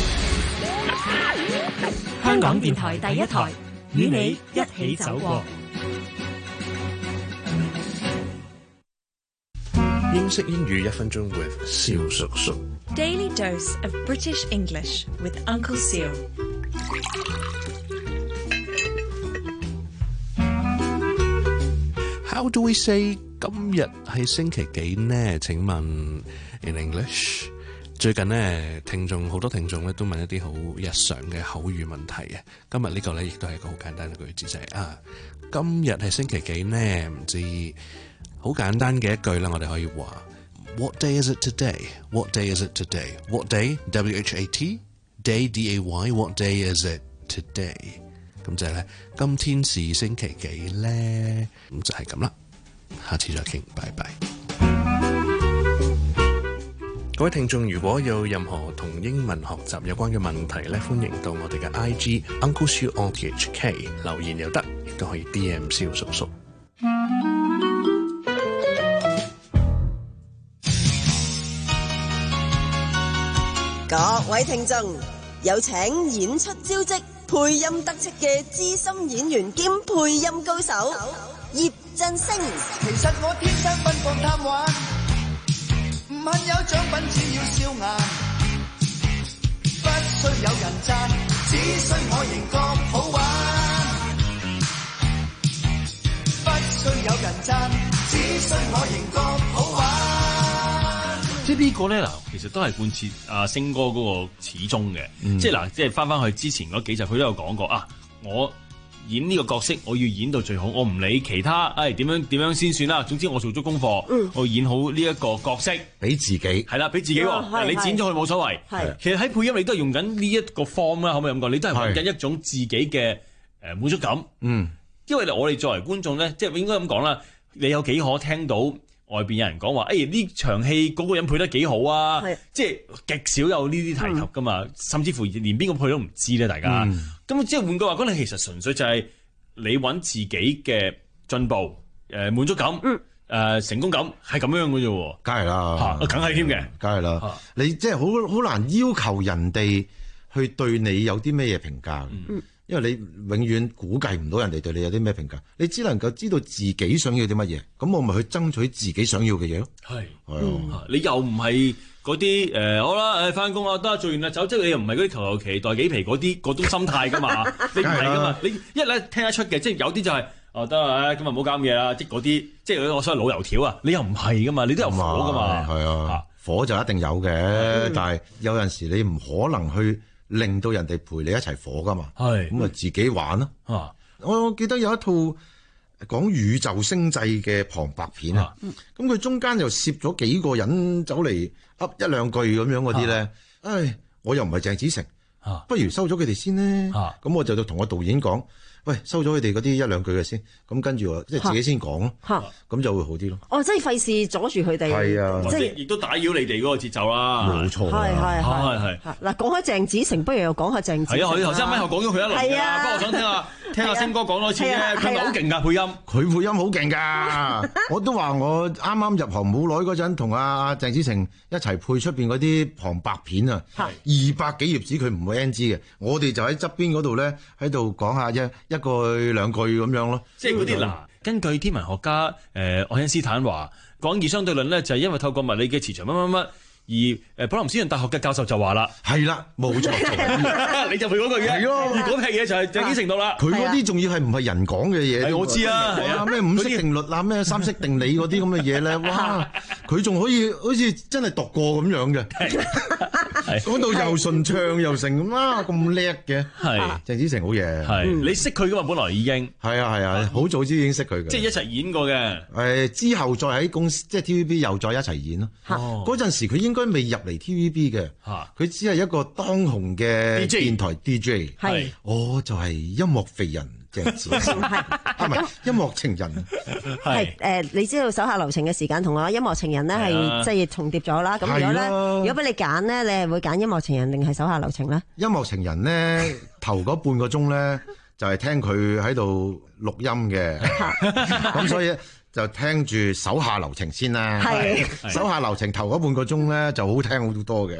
香港電台第一台，與你一起走過。 英式英語一分鐘 with 蕭叔叔。 Daily dose of British English with Uncle Seal。 How do we say 今日係星期幾呢？請問 in English。最近呢，聽眾好多聽眾咧都問一啲好日常嘅口語問題嘅。今日呢個咧亦都係一個好簡單嘅句子，就係啊，今日係星期幾呢？唔知。好簡單嘅一句啦，我哋可以話 What day is it today? What day is it today? What day? W H A T Day D A Y. What day is it today? 咁就係咧，今天是星期幾咧？咁就係咁啦。下次再傾，拜拜。各位聽眾，如果有任何同英文學習有關嘅問題咧，歡迎到我哋嘅 I G Uncle Siu O T H K 留言又得，亦都可以 D M 蕭叔叔。 各位聽眾，有請演出招積、配音得戚嘅資深演員兼配音高手葉振聲。 其實我天生奔放貪玩，唔恨有獎品，只要笑顏，不需有人讚，只需我仍覺好玩。不需有人讚，只需我仍覺好玩。 即係呢個咧嗱，其實都係貫徹阿星哥嗰個始終嘅，嗯、即係嗱，即係翻翻去之前嗰幾集，佢都有講過啊，我演呢個角色，我要演到最好，我唔理其他，誒點樣點樣先算啦。總之我做足功課，嗯、我演好呢一個角色， 俾自己係啦，俾自己喎。哦、你剪咗佢冇所謂。 係其實喺配音你都係用緊呢一個 form 啦，可唔可以咁講？你都係揾緊一種自己嘅誒滿足感。嗯，因為我哋作為觀眾咧，即係應該咁講啦，你有幾可聽到外邊有人講話，誒呢場戲嗰個人配得幾好啊！即係極少有呢啲提及噶嘛，嗯、甚至乎連邊個配都唔知咧，大家。咁、嗯、即係換句話講，你其實純粹就係你揾自己嘅進步、誒、呃、滿足感、誒、嗯呃、成功感，係咁樣嘅啫喎。 梗係啦， 梗係添嘅， 梗係啦。你即係好好難要求人哋去對你有啲咩嘢評價。嗯因為你永遠估計唔到人哋對你有啲咩評價，你只能夠知道自己想要啲乜嘢，咁我咪去爭取自己想要嘅嘢咯。係，係啊， 你又唔係嗰啲誒好啦，誒翻工啊，得做完啦走，即係你又唔係嗰啲求求其袋幾皮嗰啲嗰種心態噶嘛，你唔係噶嘛，你一咧聽得出嘅，即係有啲就係、是、哦得啊，今日唔好搞咁嘢啦，即係嗰啲即係我所謂老油條啊，你又唔係噶嘛，你都有火噶嘛， 係啊，火就一定有嘅，嗯、但係有陣時你唔可能去令到人哋陪你一齊火噶嘛，係咁啊自己玩咯。啊，我記得有一套講宇宙星際嘅旁白片啊，咁佢、嗯、中間又攝咗幾個人走嚟噏一兩句咁樣嗰啲咧，啊、唉，我又唔係鄭子誠，啊、不如收咗佢哋先咧，咁、啊、我就同個導演講。喂，收咗佢哋嗰啲一兩句嘅先，咁跟住我即係自己先講咯，咁就會好啲咯。 哦，即係費事阻住佢哋， 係啊， 即係亦都打擾你哋嗰個節奏啦。 冇錯， 係係係係。 嗱，講開鄭子誠，不如又講下鄭子誠。 係啊，頭先阿 Michael 講咗佢一輪㗎，不過我想聽下聽下星哥講多次咧，佢好勁㗎配音， 佢配音好勁㗎。我都話我啱啱入行冇耐嗰陣，同阿鄭子誠一齊配出邊嗰啲旁白片啊，二百幾頁紙佢唔會 N G 嘅，我哋就喺側邊嗰度咧喺度講下一一句兩句咁樣咯， 即係嗰啲嗱，根據天文學家誒愛因斯坦話，廣義相對論咧就係因為透過物理嘅磁場乜乜乜而誒普林斯頓大學嘅教授就話啦， 係啦，冇錯， 你就背嗰句嘅， 係咯， 而嗰批嘢就係鄭子誠讀啦。 佢嗰啲仲要係唔係人講嘅嘢？ 我知啊，係啊， 咩五色定律啊，咩三色定理嗰啲咁嘅嘢咧，哇！佢仲可以好似真係讀過咁樣嘅，講到又順暢又成咁啦，咁叻嘅。係鄭子誠好嘢， 係你識佢噶嘛？本來已經係啊係啊，好早之已經識佢嘅， 即係一齊演過嘅。 誒之後再喺公司即係 T V B 又再一齊演咯。嗰陣時佢應該未入嚟 T V B 嘅，佢只係一個當紅嘅電台 D J。係，我就係音樂肥人鄭子誠，係咪音樂情人？ 係誒，你知道手下留情嘅時間同我音樂情人咧係即係重疊咗啦。咁如果咧，如果俾你揀咧，你係會揀音樂情人定係手下留情咧？ 音樂情人咧，頭嗰半個鐘咧就係聽佢喺度錄音嘅，咁所以就聽住手下留情先啦。係手下留情頭嗰半個鐘咧就好聽好多嘅。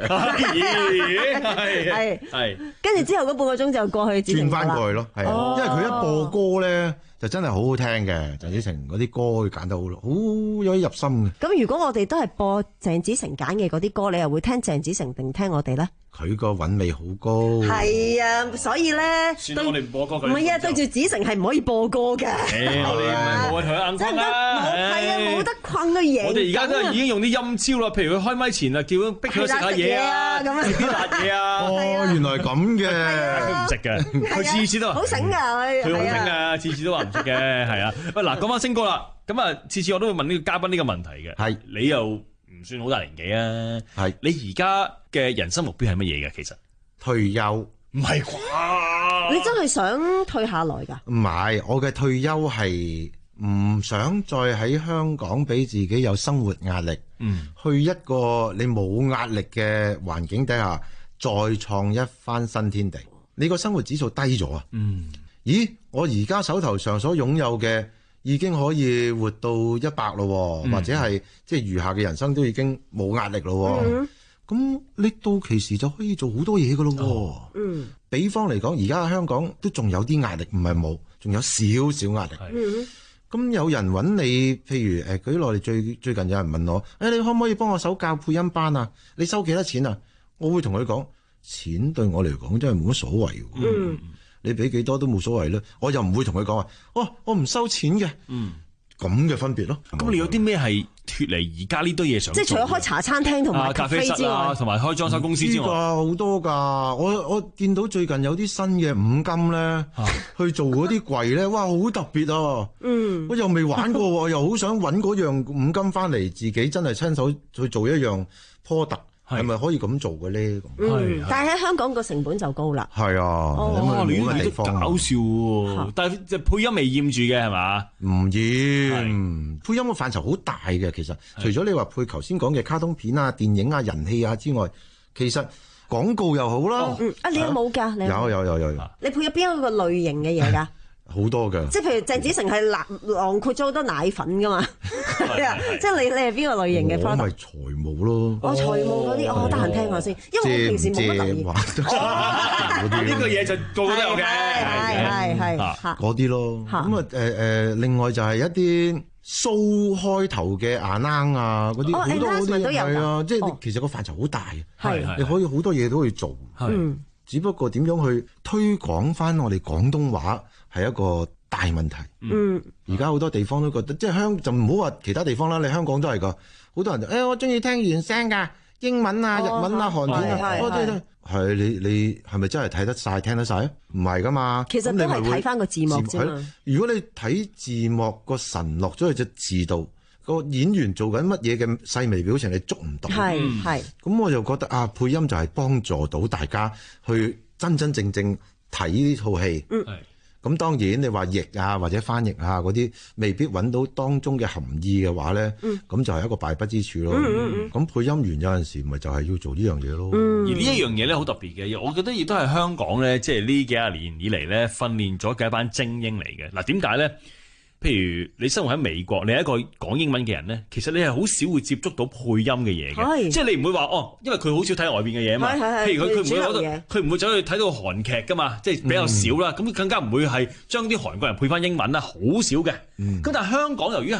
係係，跟住之後嗰半個鐘就過去轉翻過去咯。係啊，因為佢一播歌咧就真係好好聽嘅。鄭子誠嗰啲歌佢揀得好，好有啲入心嘅。 咁如果我哋都係播鄭子誠揀嘅嗰啲歌，你又會聽鄭子誠定聽我哋咧？ 佢個韻味好高。 係啊，所以咧， 算啦，我哋唔播歌。 唔係啊，對住子誠係唔可以播歌㗎。 我哋唔係冇佢硬坤啦。 係啊，冇得困佢贏。 我哋而家都係已經用啲陰招啦，譬如佢開麥前啊，叫佢逼佢食下嘢啊，食啲辣嘢啊。 哦，原來咁嘅， 佢唔食嘅，佢次次都好醒㗎， 佢好醒㗎，次次都話唔食嘅，係啊。喂，嗱，講翻星哥啦，咁啊，次次我都會問呢個嘉賓呢個問題嘅。係，你又唔算好大年紀啊？係，你而家嘅人生目標係乜嘢嘅？其實退休。 唔係啩？ 你真係想退下來㗎？ 唔係，我嘅退休係唔想再喺香港俾自己有生活壓力。嗯，去一個你冇壓力嘅環境底下，再創一番新天地。你個生活指數低咗啊？嗯，咦，我而家手頭上所擁有嘅已經可以活到一百咯，嗯、或者係即係餘下嘅人生都已經冇壓力咯。嗯，咁你到期時就可以做好多嘢噶咯。嗯，比方嚟講，而家香港都仲有啲壓力，唔係冇，仲有少少壓力。嗯，咁有人揾你，譬如誒，舉落嚟最最近有人問我，誒、哎，你可唔可以幫我手教配音班啊？你收幾多錢啊？我會同佢講，錢對我嚟講真係冇乜所謂。嗯，你俾幾多都冇所謂啦。我又唔會同佢講話，哦，我唔收錢嘅。嗯。咁嘅分別咯。 咁你有啲咩係脫離而家呢堆嘢想做？ 即係除咗開茶餐廳同埋咖啡之外， 同埋開裝修公司之外， 好多㗎。我我見到最近有啲新嘅五金咧，啊、去做嗰啲櫃咧，哇，好特別啊！嗯，我又未玩過，我又好想揾嗰樣五金翻嚟，自己真係親手去做一樣 product。係咪可以咁做嘅咧？ 嗯，但係喺香港個成本就高啦。 係啊， 哦，你呢啲都搞笑喎！但係即係配音未厭住嘅係嘛？ 唔厭，配音嘅範疇好大嘅。其實除咗你話配頭先講嘅卡通片啊、電影啊、人氣啊之外，其實廣告又好啦。嗯，啊，你有冇㗎？你有有有有。 你配咗邊一個類型嘅嘢㗎？ 好多嘅， 即係譬如鄭子誠係囊囊括咗好多奶粉噶嘛，係啊，即係你你係邊個類型嘅 product？ 我咪財務咯， 我財務嗰啲，我得閒聽下先，因為我平時冇乜留意。 呢個嘢就個個都有嘅， 係係係嗰啲咯。咁啊誒誒，另外就係一啲蘇開頭嘅牙鈿啊，嗰啲好多嗰啲係啊，即係其實個範疇好大，係你可以好多嘢都可以做，係，只不過點樣去推廣翻我哋廣東話？係一個大問題。嗯，而家好多地方都覺得，即係香就唔好話其他地方啦，你香港都係噶。好多人就誒、哎，我中意聽原聲㗎，英文啊、日文啊、韓片啊，我對對係你你係咪真係睇得晒、聽得晒啊？唔係㗎嘛。 其實都係睇翻個字幕啫嘛。 如果你睇字幕個神落咗去隻字度，個演員做緊乜嘢嘅細微表情，你捉唔到。係係。咁我就覺得啊，配音就係幫助到大家去真真正正睇呢套戲。嗯。咁當然你話譯啊或者翻譯啊嗰啲未必揾到當中嘅含義嘅話咧，咁、嗯、就係一個敗筆之處咯。咁、嗯嗯、配音員有陣時咪就係要做呢樣嘢咯。 嗯、而呢一樣嘢咧好特別嘅，我覺得亦都係香港咧，即係呢幾廿年以嚟咧訓練咗嘅一班精英嚟嘅。嗱，點解咧？譬如你生活喺美國，你係一個講英文嘅人咧，其實你係好少會接觸到配音嘅嘢嘅，即係你唔會話哦，因為佢好少睇外邊嘅嘢嘛。譬如佢佢唔會佢唔會走去睇到韓劇噶嘛，即係比較少啦。咁、嗯、更加唔會係將啲韓國人配翻英文啦，好少嘅。咁、嗯、但係香港由於係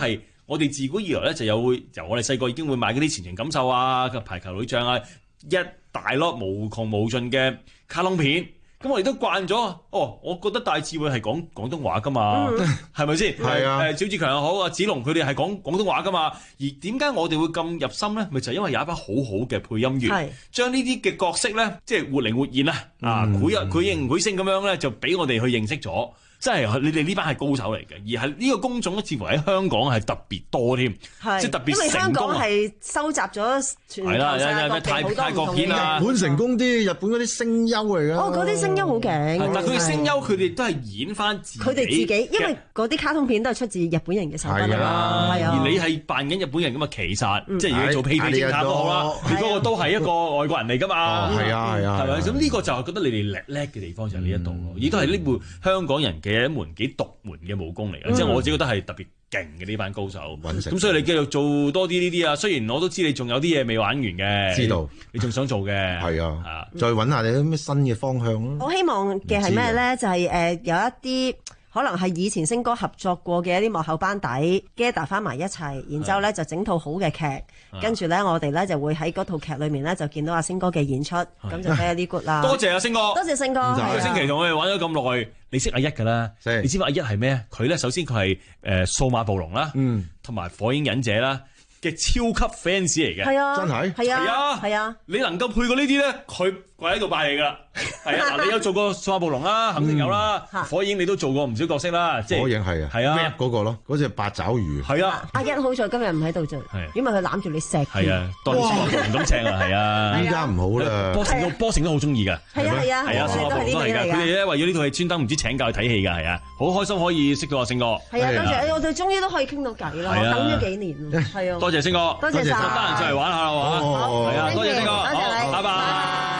我哋自古以來咧就有會由我哋細個已經會買嗰啲前程感受啊、排球女將啊，一大粒無窮無盡嘅卡通片。咁我哋都慣咗，哦，我覺得戴志偉係講廣東話噶嘛，係咪先？ 係啊， 誒，趙志強又好，阿子龍佢哋係講廣東話噶嘛。而點解我哋會咁入心咧？咪就係、是、因為有一班好好嘅配音員，將呢啲嘅角色咧，即係活靈活現啊，啊，繪啊繪形繪聲咁樣咧，就俾我哋去認識咗。真係你哋呢班係高手嚟嘅，而係呢個工種咧，似乎喺香港係特別多添，即係特別成功。因為香港係收集咗全球世界各地好多唔同嘅人。 日本成功啲，日本嗰啲聲優嚟㗎。 哦，嗰啲聲優好勁。 但係佢哋聲優，佢哋都係演翻自己。 佢哋自己，因為嗰啲卡通片都係出自日本人嘅手筆啦。係啊。 而你係扮緊日本人咁啊，其實即係如果做屁屁偵探都好啦，你嗰個都係一個外國人嚟㗎嘛。 係啊係啊。 係咪？咁呢個就係覺得你哋叻叻嘅地方就係呢一度咯，亦都係呢部香港人嘅一門幾獨門嘅武功嚟嘅，嗯、即係我自己覺得係特別勁嘅呢班高手。咁所以你繼續做多啲呢啲啊。雖然我都知你仲有啲嘢未玩完嘅， 知道你仲想做嘅。 係啊，啊再揾下你啲咩新嘅方向咯。 我希望嘅係咩咧？就係、是、誒、呃、有一啲可能係以前星哥合作過嘅一啲幕後班底 gather 翻埋一齊，然之後咧就整套好嘅劇，跟住咧我哋咧就會喺嗰套劇裏面咧就見到阿星哥嘅演出，咁就睇下啲 good 啦。 多謝阿星哥， 多謝星哥。 上個星期同我哋玩咗咁耐，你識阿一㗎啦，你知唔知阿一係咩？佢咧首先佢係誒數碼暴龍啦，嗯，同埋火影忍者啦嘅超級 fans 嚟嘅， 係啊， 真係， 係啊，係啊， 你能夠配過呢啲咧，佢跪喺度拜你㗎。係啊，嗱，你有做過數碼暴龍啦，肯定有啦。火影你都做過唔少角色啦，即係火影係啊， 係啊， 嗰個咯，嗰隻八爪魚。 係啊， 阿一好在今日唔喺度做，因為佢攬住你錫。 係啊，當數碼暴龍咁正啊，係啊。 依家唔好啦。 波成都波成都好中意㗎。 係啊係啊係啊，數碼暴龍都係㗎。佢哋咧為咗呢套戲專登唔知請假去睇戲㗎，係啊，好開心可以識到阿星哥。 係啊，多謝我哋終於都可以傾到偈啦，等咗幾年。係啊， 多謝星哥， 多謝晒，得閒上嚟玩下啦，係啊，多謝星哥，好，拜拜。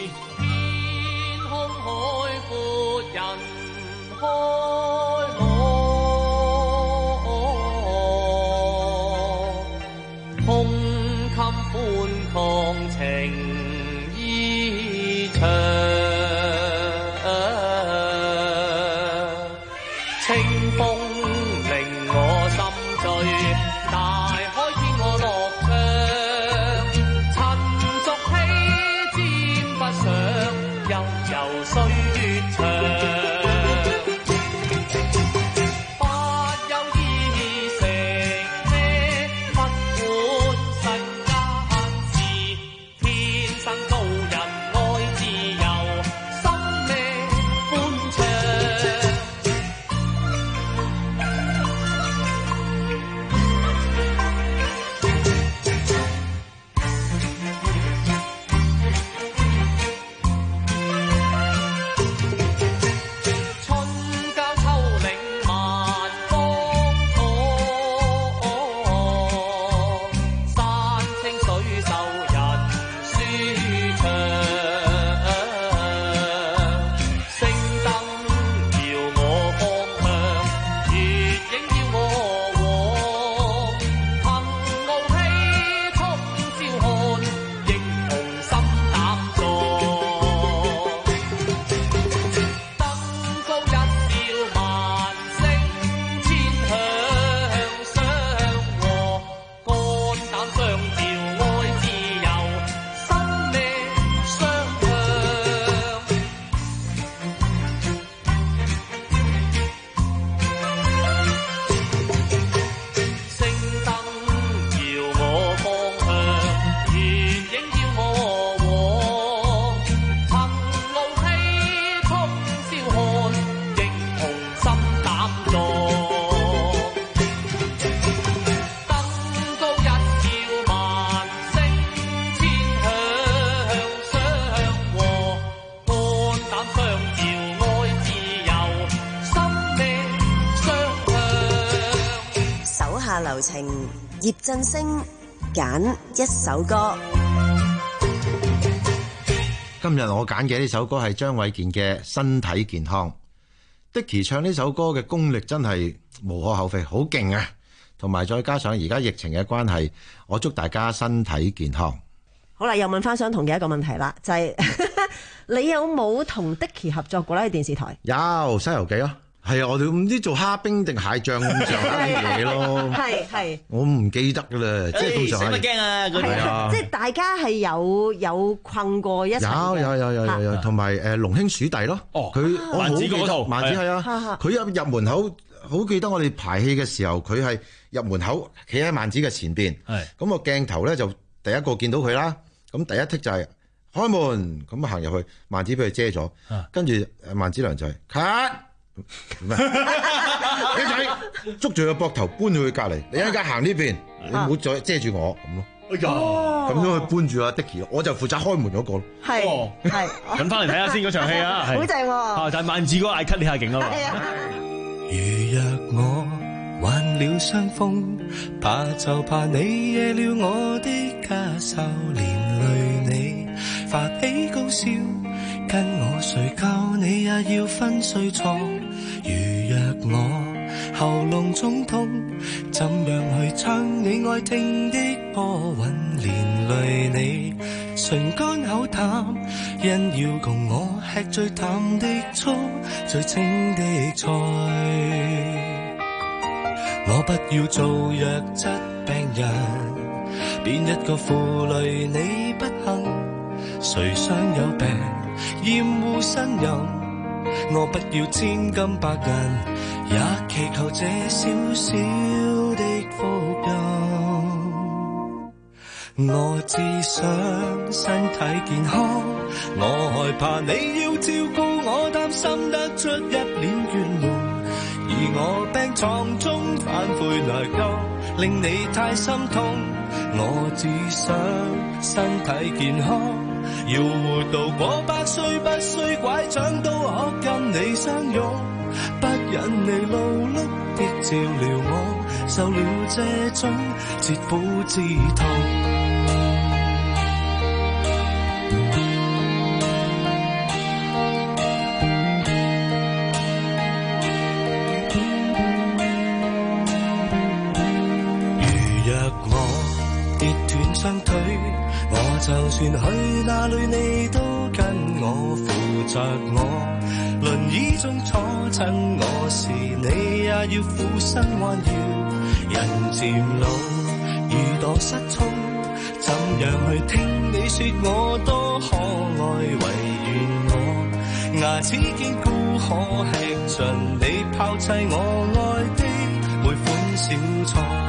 開我胸襟寬曠情意長，清風令我心醉，大海天我樂唱，塵俗氣沾不上，悠悠歲月長。 流程葉振聲揀一首歌。 今日我揀嘅呢首歌係張衛健嘅《身體健康》。Dicky 唱呢首歌嘅功力真係無可厚非，好勁啊！同埋再加上而家疫情嘅關係，我祝大家身體健康。 好啦，又問翻相同嘅一個問題啦，就係、是、你有冇同 Dicky 合作過咧？喺電視台有《西遊記》咯。 係啊，我哋唔知做蝦兵定蟹將咁上下啲嘢咯。 係係。 我唔記得㗎啦，即係咁上下。 使乜驚啊？嗰啲啊，即係大家係有有困過一齊。 有有有有有有，同埋誒龍兄鼠弟咯。 哦， 佢我好記得萬子嗰套， 萬子係啊。佢入入門口，好記得我哋排戲嘅時候，佢係入門口企喺萬子嘅前邊。係。咁個鏡頭咧就第一個見到佢啦。咁第一剔就係開門，咁行入去，萬子俾佢遮咗。跟住誒萬子良就係 cut。唔係，你仔捉住個膊頭搬去佢隔離，你一陣間行呢邊，你唔好再遮住我咁咯。哎呀，咁樣去搬住阿 Dicky，我就負責開門嗰個咯。 係係， 咁翻嚟睇下先嗰場戲啊， 好正喎！ 啊，就係萬子嗰個嗌 cut 呢下勁啊嘛。 如若我患了傷風，怕就怕你惹了我的家愁，連累你發起高燒。跟我睡覺，你也要分睡床。如若我喉嚨中痛，怎樣去唱你愛聽的波韻？連累你唇乾口淡，因要共我吃最淡的醋，最清的菜。我不要做弱質病人，變一個負累你不幸，誰想有病？厭惡呻吟，我不要千金百銀，也祈求這小小的福音。我只想身體健康，我害怕你要照顧我，擔心得出一臉怨悶，而我病床中反悔內疚，令你太心痛。我只想身體健康，要活到過百歲，不需拐杖都可跟你相擁，不忍你勞碌的照料我，受了這種切膚之痛。如若我跌斷雙腿，我就算去哪裏你都跟我扶着我，輪椅中坐親我時你也要俯身彎腰。人漸老如墮失聰，怎樣去聽你說我多可愛？唯願我牙齒堅固可吃盡你拋棄我愛的每款小菜。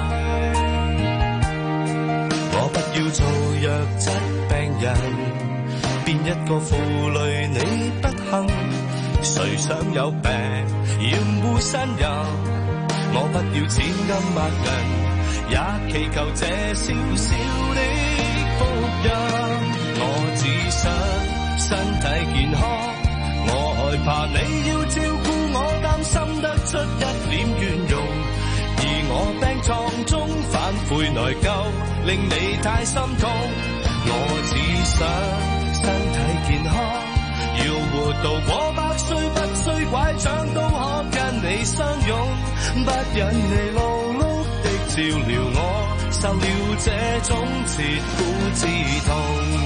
我不要做弱質病人，變一個負累你不幸，誰想有病厭惡呻吟，我不要千金百銀，也祈求這小小的福音。我只想身體健康，我害怕你要照顧我，擔心得出一臉怨容，而我病床中反悔內疚，令你太心痛。我只想身體健康，要活到過百歲，不需拐杖都可跟你相擁，不忍你勞碌的照料我，受了這種切膚之痛。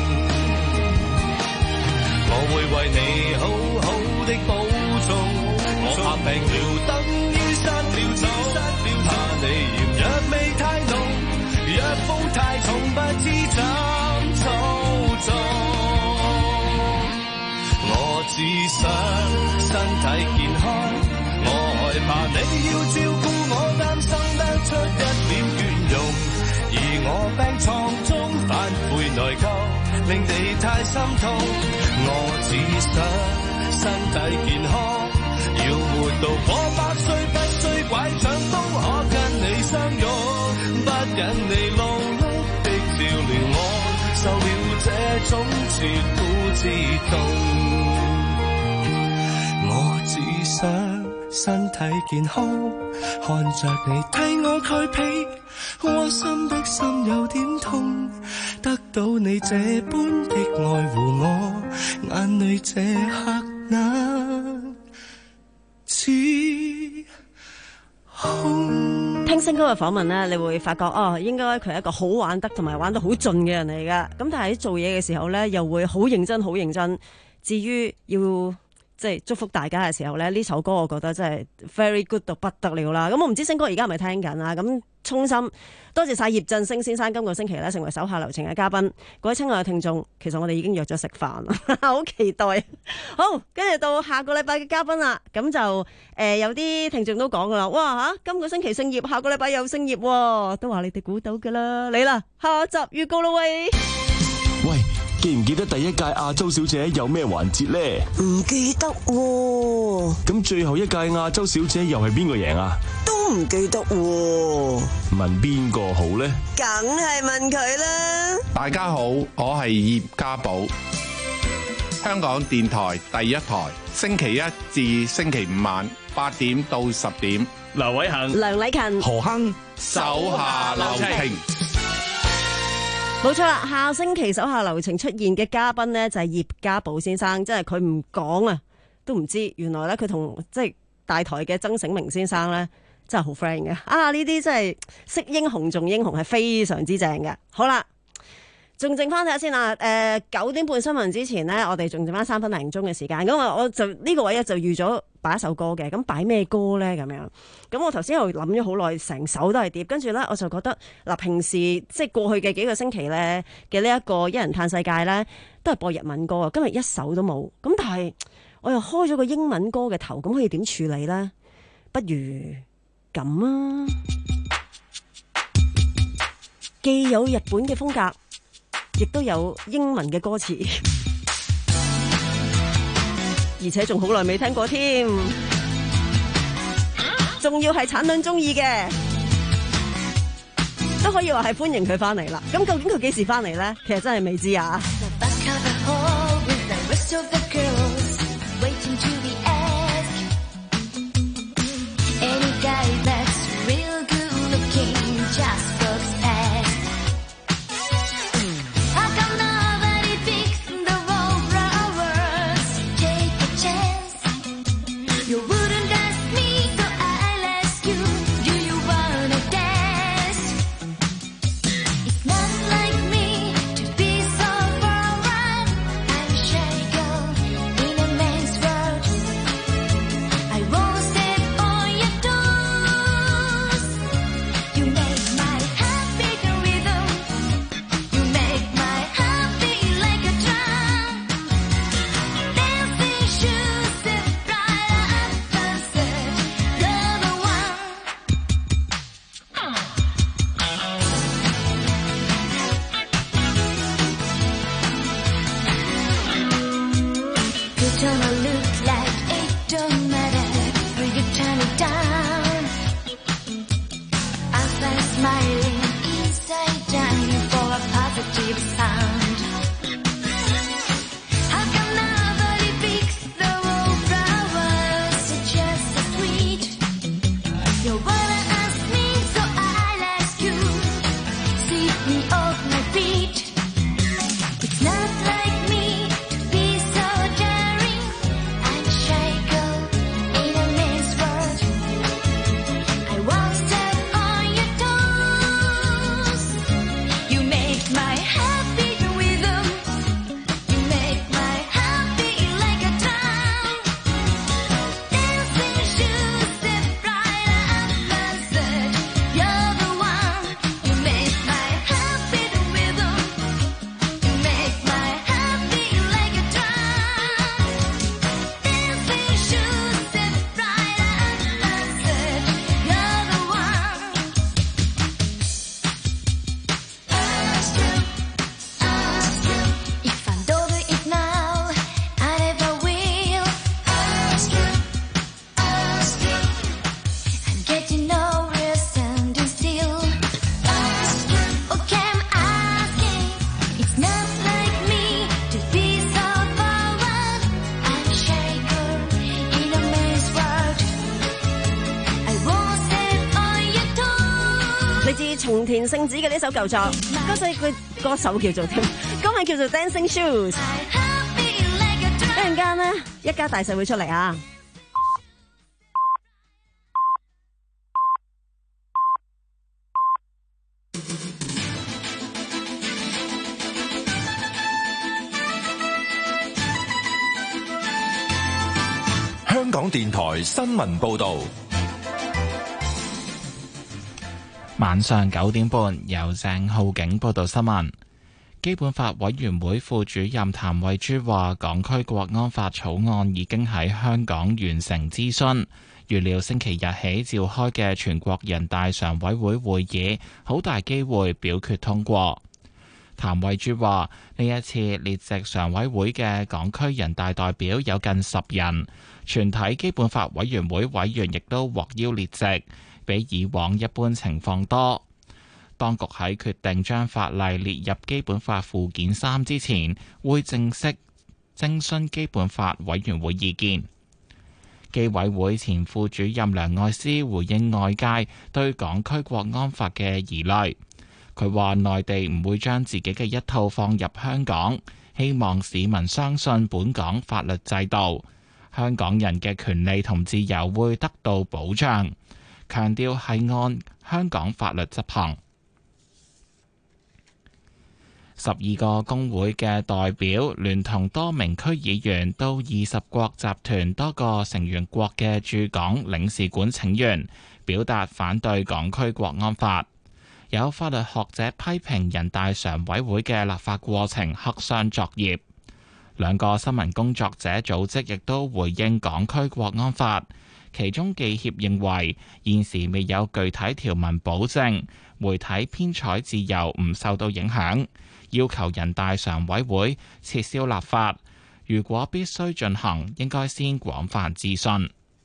我會為你好好的保重，我怕病了等於失了蹤，怕你嫌藥味太濃，藥負太重不知怎操縱。我只想身體健康，我害怕你要照顧我，擔心得出一臉怨容，而我病床中反悔內疚，令你太心痛。我只想身體健康，要活到過百歲，不需拐杖都可跟你相擁，不忍你勞碌的照料我，受了這種切膚之痛。我只想身體健康，看着你替我蓋被，窩心的心有點痛，得到你這般的愛護我，眼淚這刻難自控。 聽星哥嘅訪問咧，你會發覺哦，應該佢係一個好玩得同埋玩得好盡嘅人嚟噶。咁但係喺做嘢嘅時候咧，又會好認真好認真。至於要即係祝福大家嘅時候咧，呢首歌我覺得真係 very good 到不得了啦。咁我唔知星哥而家係咪聽緊啊？咁衷心多謝晒葉振聲先生今個星期咧成為手下留情嘅嘉賓。各位親愛嘅聽眾，其實我哋已經約咗食飯啦，好期待。好，跟住到下個禮拜嘅嘉賓啦。咁就誒、呃、有啲聽眾都講噶啦，哇嚇，今個星期姓葉，下個禮拜又姓葉喎，都話你哋估到噶啦。嚟啦，下集預告啦喂。 喂，記唔記得第一屆亞洲小姐有咩環節呢？ 唔記得喎。 咁最後一屆亞洲小姐又係邊個贏啊？ 都唔記得喎。 問邊個好呢？ 梗係問佢啦。 大家好，我係葉家寶，香港電台第一台，星期一至星期五晚八點到十點， 劉偉恒、 梁禮勤、 何亨，手下留情。 冇錯啦，下星期手下留情出現嘅嘉賓呢，就係葉家寶先生，即係佢唔講啊，都唔知原來咧佢同即係大台嘅曾醒明先生咧真係好 friend 嘅啊！呢啲真係識英雄重英雄，係非常之正嘅。好啦，仲剩翻睇下先啦。誒、呃，九點半新聞之前呢，我哋仲剩翻三分零鐘嘅時間，咁啊，我就呢、這個位咧就預咗擺一首歌嘅，咁擺咩歌咧？咁樣，咁我頭先又諗咗好耐，成首都係碟，跟住咧我就覺得嗱，平時即係過去嘅幾個星期咧嘅呢一個一人嘆世界咧，都係播日文歌啊，今日一首都冇。咁但係我又開咗個英文歌嘅頭，咁可以點處理咧？不如咁啊，既有日本嘅風格，亦都有英文嘅歌詞。而且仲好耐未聽過添，仲要係產卵中意嘅，都可以話係歡迎佢翻嚟啦。咁究竟佢幾時翻嚟咧？其實真係未知啊。松田聖子嘅呢首舊作，嗰首佢歌手叫做添，歌名叫做 Dancing Shoes。一陣間呢，一家大細會出嚟啊！ 港電台新聞報道。 晚上九點半，由鄭浩景報道新聞。基本法委員會副主任譚惠珠話，港區國安法草案已經喺香港完成諮詢，預料星期日起召開嘅全國人大常委會會議，好大機會表決通過。譚惠珠話，呢一次列席常委會嘅港區人大代表有近十人，全體基本法委員會委員亦都獲邀列席，比以往一般情況多。當局喺決定將法例列入基本法附件三之前，會正式徵詢基本法委員會意見。基委會前副主任梁愛詩回應外界對港區國安法嘅疑慮，佢話內地唔會將自己嘅一套放入香港，希望市民相信本港法律制度，香港人嘅權利同自由會得到保障，強調係按香港法律執行。十二個工會嘅代表聯同多名區議員到二十國集團多個成員國嘅駐港領事館請願，表達反對港區國安法。有法律學者批評人大常委會嘅立法過程黑箱作業。兩個新聞工作者組織亦都回應港區國安法，其中記協認為現時未有具體條文保證媒體編採自由唔受到影響，要求人大常委會撤銷立法，如果必須進行，應該先廣泛諮詢。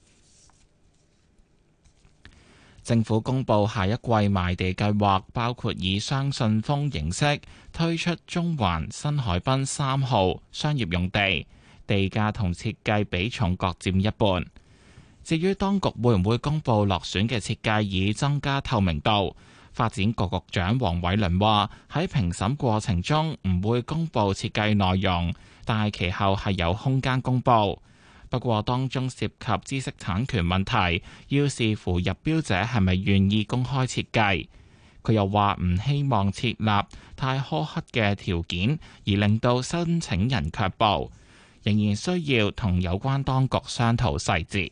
政府公布下一季賣地計劃，包括以雙信封形式推出中環新海濱三號商業用地，地價同設計比重各佔一半。至於當局會唔會公布落選嘅設計以增加透明度？發展局局長黃偉綸話：喺評審過程中唔會公布設計內容，但係其後係有空間公布。不過當中涉及知識產權問題，要視乎入標者係咪願意公開設計。佢又話唔希望設立太苛刻嘅條件，而令到申請人卻步，仍然需要同有關當局商討細節。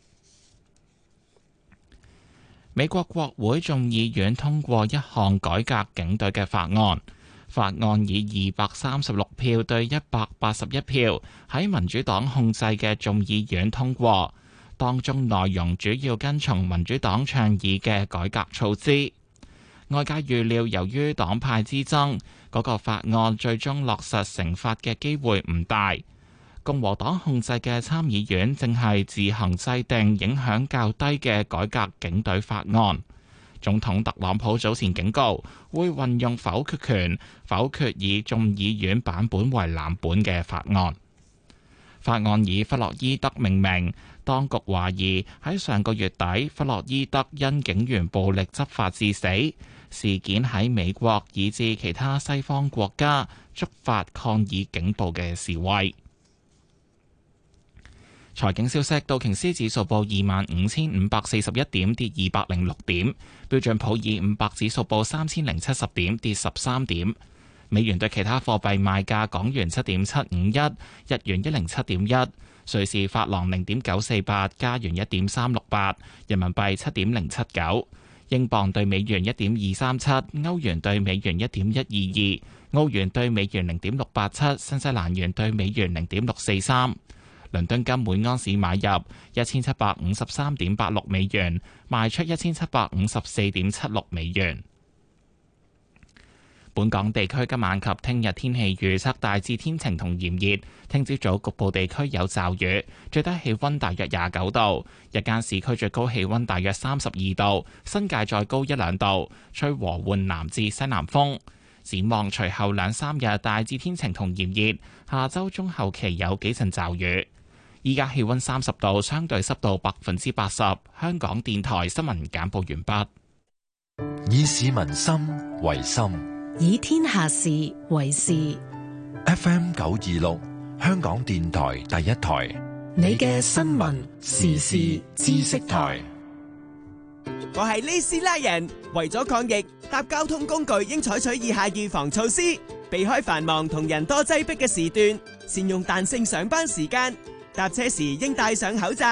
美國國會眾議院通過一項改革警隊嘅法案，法案以二百三十六票對一百八十一票喺民主黨控制嘅眾議院通過，當中內容主要跟從民主黨倡議嘅改革措施。外界預料，由於黨派之爭，嗰個法案最終落實成法嘅機會唔大。共和黨控制嘅參議院正係自行制定影響較低嘅改革警隊法案。總統特朗普早前警告，會運用否決權否決以眾議院版本為藍本嘅法案。法案以弗洛伊德命名，當局懷疑喺上個月底，弗洛伊德因警員暴力執法致死，事件喺美國以至其他西方國家觸發抗議警暴嘅示威。財經消息，道瓊斯指數報二萬五千五百四十一點，跌二百零六點；標準普爾五百指數報三千零七十點，跌十三點。美元對其他貨幣賣價：港元七點七五一，日元一零七點一，瑞士法郎零點九四八，加元一點三六八，人民幣七點零七九，英鎊對美元一點二三七，歐元對美元一點一二二，澳元對美元零點六八七，新西蘭元對美元零點六四三。倫敦金每安士買入一千七百五十三點八六美元，賣出一千七百五十四點七六美元。本港地區今晚及聽日天氣預測大致天晴同炎熱，聽朝早局部地區有驟雨，最低氣溫大約廿九度，日間市區最高氣溫大約三十二度，新界再高一兩度，吹和緩南至西南風。展望隨後兩三日大致天晴同炎熱，下周中後期有幾陣驟雨。依家氣溫三十度，相對濕度百分之八十。香港電台新聞簡報完畢。 以市民心為心， 以天下事為事。 F M 九二六，香港電台第一台， 你嘅新聞時事知識台。 我係呢斯拉人，為咗抗疫，搭交通工具應採取以下預防措施：避開繁忙同人多擠迫嘅時段，善用彈性上班時間。搭車時應戴上口罩，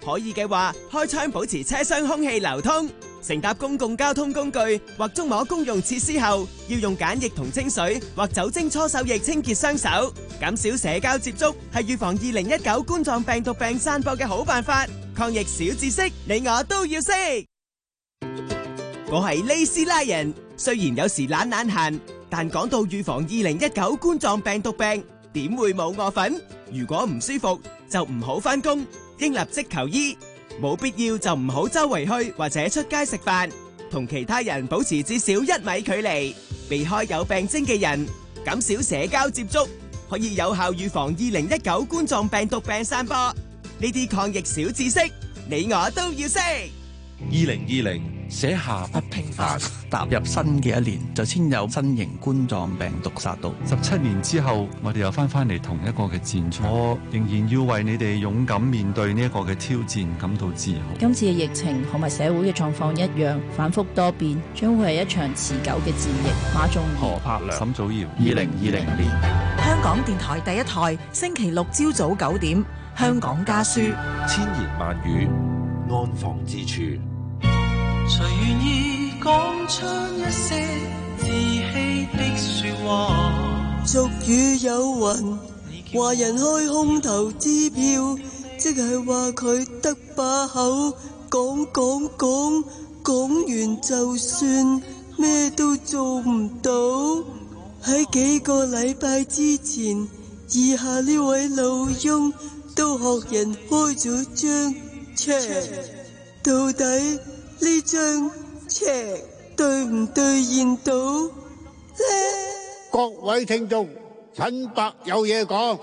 可以嘅話，開窗保持車廂空氣流通。乘搭公共交通工具或觸摸公用設施後，要用梘液同清水或酒精搓手液清潔雙手。減少社交接觸係預防二零一九冠狀病毒病散播嘅好辦法。抗疫小知識，你我都要識。我係利斯拉人，雖然有時懶懶閒，但講到預防二零一九冠狀病毒病，點會冇我份？如果唔舒服，就唔好返工，應立即求醫。冇必要就唔好周圍去或者出街食飯，同其他人保持至少一米距離，避開有病徵嘅人，減少社交接觸，可以有效預防二零一九冠狀病毒病散播。呢啲抗疫小知識，你我都要識。 二零二零寫下不平凡， 踏入新嘅一年，就先有新型冠狀病毒殺到。 十七年之後，我哋又翻返嚟同一個嘅戰場，我仍然要為你哋勇敢面對呢一個嘅挑戰感到自豪。 今次嘅疫情同埋社會嘅狀況一樣，反覆多變，將會係一場持久嘅戰役。馬仲何柏良、沈祖堯， 二零二零年香港電台第一台，星期六朝早九點，香港家書， 千言萬語，安放之處。 誰願意講出一些自欺的說話？ 俗語有云，話人開空頭支票，即係話佢得把口講講講，講完就算，咩都做唔到。喺幾個禮拜之前，以下呢位老翁都學人開咗張尺，到底呢張尺對唔兌現到呢？ 各位聽眾，陳伯有嘢講。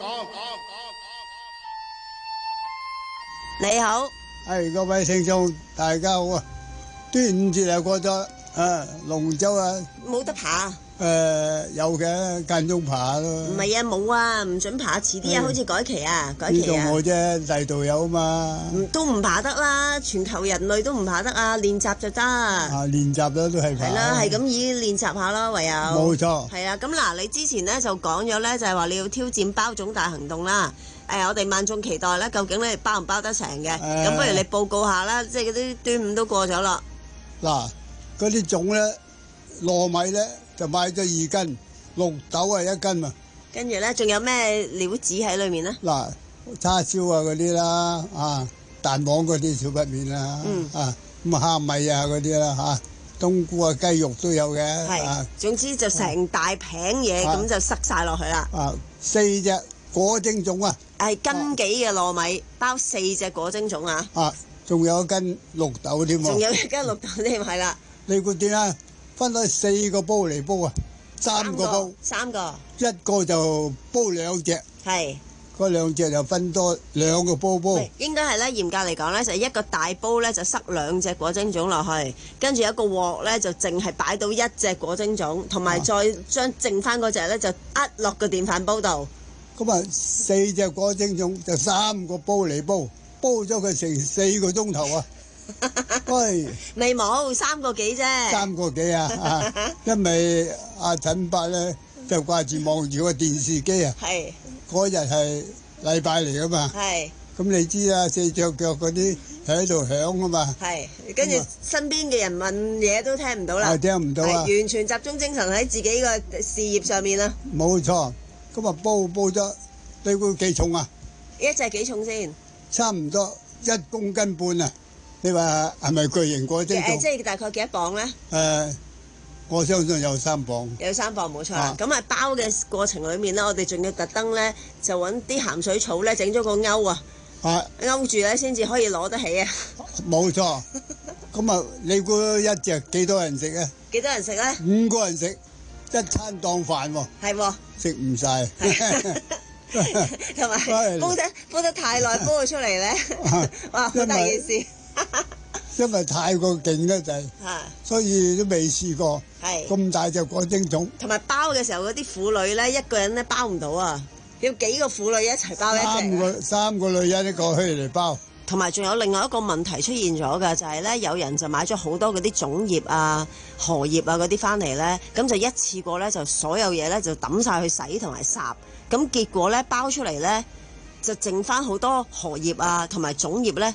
你好， 係各位聽眾，大家好啊！端午節又過咗，啊龍舟啊， 冇得爬。 誒、呃、有嘅間中爬咯。 唔係啊，冇啊，唔准爬，遲啲啊，好似改期啊，改期啊。 呢度我啫，第度有啊嘛。 都唔爬得啦，全球人類都唔爬得啊，練習就得。啊， 練習咧都係爬。 係啦，係咁以練習下咯，唯有。 冇錯。 係啊，咁嗱，你之前咧就講咗咧，就係話你要挑戰包種大行動啦。誒、呃，我哋萬眾期待咧，究竟你包唔包得成嘅？咁、呃、不如你報告下啦，即係嗰啲端午都過咗啦。 嗱，嗰啲種咧，糯米咧。就買咗二斤，綠豆係一斤啊。 跟住咧，仲有咩料子喺裏面咧？ 嗱，叉燒啊嗰啲啦，啊蛋黃嗰啲小不面啦，嗯、啊咁啊蝦米啊嗰啲啦嚇，冬菇啊雞肉都有嘅。係、啊， 總之就成大餅嘢咁、啊、就塞晒落去啦。 啊，四隻果蒸粽啊。 係斤幾嘅糯米、啊、包四隻果蒸粽啊。 啊，仲有一斤綠豆添喎。 仲有一斤綠豆添，係啦。 你估點啊？分咗四個煲嚟煲啊，三個煲， 三個， 一個就煲兩隻， 係， 嗰兩隻就分多兩個煲煲。 應該係咧，嚴格嚟講咧，就一個大煲咧就塞兩隻果蒸粽落去，跟住一個鑊咧就淨係擺到一隻果蒸粽，同埋再將剩翻嗰隻咧就壓落個電飯煲度。 咁啊，四隻果蒸粽就三個煲嚟煲，煲咗佢成四個鐘頭啊！喂， 未冇三個幾啫， 三個幾啊！啊，因為阿陳伯咧就掛住望住個電視機啊， 係嗰日係禮拜嚟噶嘛，係咁你知啊，四隻腳嗰啲喺度響啊嘛，係跟住身邊嘅人問嘢都聽唔到啦， 係聽唔到啊， 完全集中精神喺自己個事業上面啦， 冇錯。咁啊煲煲咗，你估幾重啊？ 一隻幾重先？ 差唔多一公斤半啊！你話係咪巨型果蒸粽？ 誒，即係大概幾多磅咧？ 誒，我相信有三磅。 有三磅冇錯啦。咁啊，包嘅過程裡面咧，我哋仲要特登咧，就揾啲鹹水草咧，整咗個勾啊，勾住咧，先至可以攞得起啊。冇錯。 咁啊，你估一隻幾多人食啊？ 幾多人食咧？ 五個人食，一餐當飯喎。 係喎。 食唔晒。 同埋煲得煲得太耐，煲咗出嚟咧，哇！好大件事。 因為太過勁得滯，所以都未試過咁大隻果蒸粽。 同埋包嘅時候，嗰啲婦女咧，一個人咧包唔到啊，要幾個婦女一齊包一隻。 三個三個女人一個墟嚟包。 同埋仲有另外一個問題出現咗㗎，就係咧有人就買咗好多嗰啲粽葉啊、荷葉啊嗰啲翻嚟咧，咁就一次過咧就所有嘢咧就抌晒去洗同埋烚，咁結果咧包出嚟咧就剩翻好多荷葉啊同埋粽葉咧。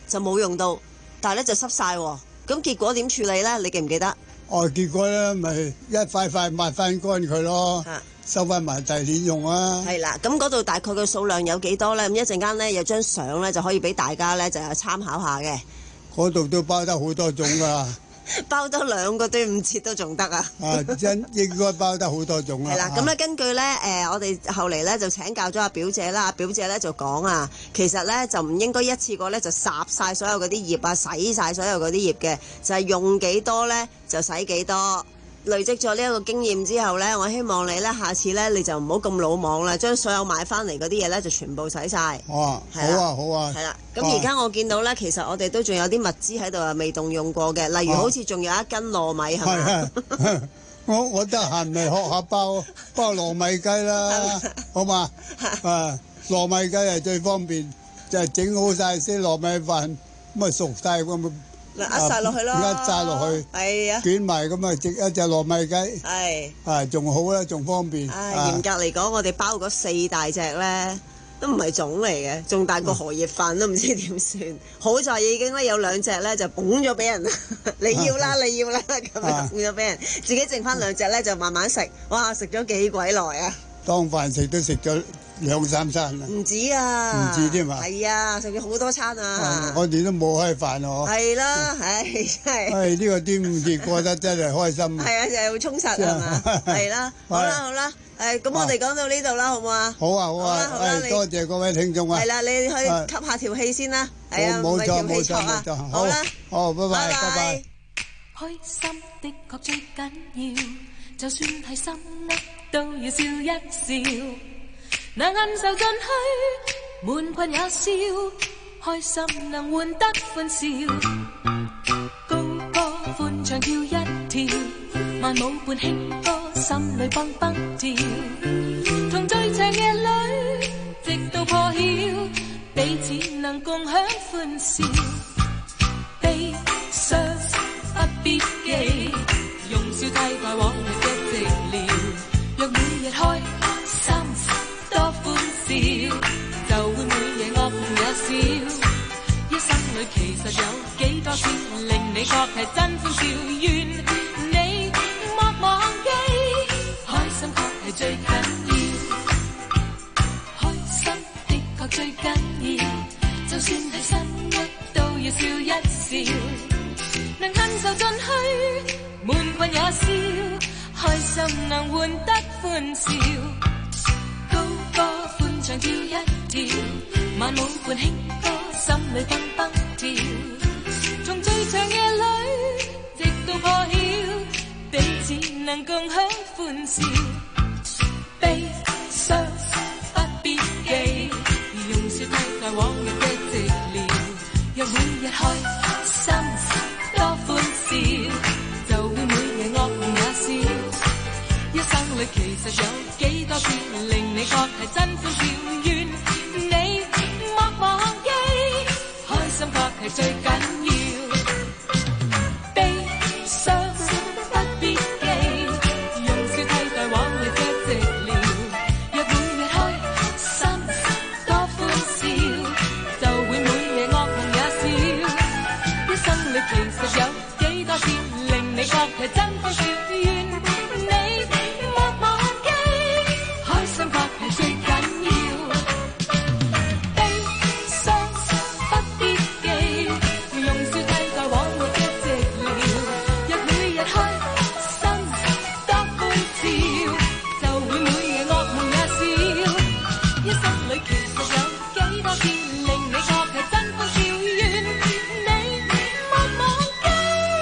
就冇用到，但係咧就濕晒喎。咁結果點處理咧？你記唔記得？ 哦，結果咧咪一塊塊抹翻乾佢咯，收翻埋第二年用啊。 係啦，咁嗰度大概嘅數量有幾多咧？咁一陣間咧有張相咧就可以俾大家咧就參考下嘅。 嗰度都包得好多種㗎。 包得兩個端午節都仲得啊！ 啊，真應該包得好多種啊！ 係啦，咁咧根據咧誒、呃，我哋後嚟咧就請教咗阿表姐啦，表姐咧就講啊，其實咧就唔應該一次過咧就霎晒所有嗰啲葉啊，洗晒所有嗰啲葉嘅，就係、是、用幾多咧就洗幾多。累積咗呢一個經驗之後呢，我希望你呢下次呢，你就唔好咁魯莽啦，將所有買翻嚟嗰啲嘢呢，就全部洗晒。 哇！好啊，好啊。 係啦，咁而家我見到呢，其實我哋都仲有啲物資喺度啊，未動用過嘅，例如好似仲有一斤糯米係咪？ 係我我得閒咪學下包包糯米雞啦，好嘛？啊，糯米雞係最方便，就係整好晒先糯米飯，咁啊熟晒咁咪。 嗱，壓曬落去咯， 壓曬落去， 係啊， 捲埋咁啊，整一隻糯米雞， 係啊，仲好啦，仲方便。 唉，嚴格嚟講，我哋包嗰四大隻咧，都唔係種嚟嘅，仲大過荷葉飯都唔知點算。好在已經咧有兩隻咧就捧咗俾人，你要啦，你要啦，咁樣捧咗俾人，自己剩翻兩隻咧就慢慢食。哇，食咗幾鬼耐啊！ 當飯食都食咗兩三餐啦， 唔止啊， 唔止添嘛， 係啊，食咗好多餐啊！ 我哋都冇開飯喎， 係啦，唉，真係， 唉，呢個端午節過得真係開心， 係啊，就係會充實係嘛，係啦，好啦好啦，誒，咁我哋講到呢度啦，好唔好啊？ 好啊好啊，誒，多謝各位聽眾啊， 係啦，你去吸下條氣先啦，係啊， 冇錯冇錯冇錯， 好啦， 好，拜拜拜拜。 開心的確最緊要，就算係心噏都要笑一笑。能忍受進去，悶困也笑，開心能換得歡笑。高歌歡唱跳一跳，慢舞伴輕歌，心裏蹦蹦跳。同醉長夜裏，直到破曉，彼此能共享歡笑。悲傷不必記，用笑替代往日嘅寂寥。若每日開心多歡笑，就會每夜惡夢也少。一生裏其實有幾多事令你覺係真歡笑，願你莫忘記，開心確係最緊要。開心的確最緊要，就算係心鬱都要笑一笑。能享受進去，悶困也笑，開心能換得歡笑。高歌歡唱跳一跳，慢舞伴輕歌，心裏蹦蹦跳。從最長夜裏，直到破曉，彼此能共享歡笑。悲傷不必記，用笑替代往日嘅寂寥。若每日開心多歡笑，就會每夜惡夢也笑。一生裏其實有幾多事令你覺係真歡笑，願你莫忘記，開心確係最緊要。悲傷不必記，用笑替代往日嘅寂寥。若每日開心多歡笑，就會每夜惡夢也笑。一生裏其實有幾多事令你覺係真歡笑，願你莫忘記，開心確係最緊要。悲傷不必記，用笑替代往日嘅寂寥。若每日開心多歡笑，就會每夜惡夢也笑。一生裏其實有幾多事令你覺係真歡笑，願你莫忘記，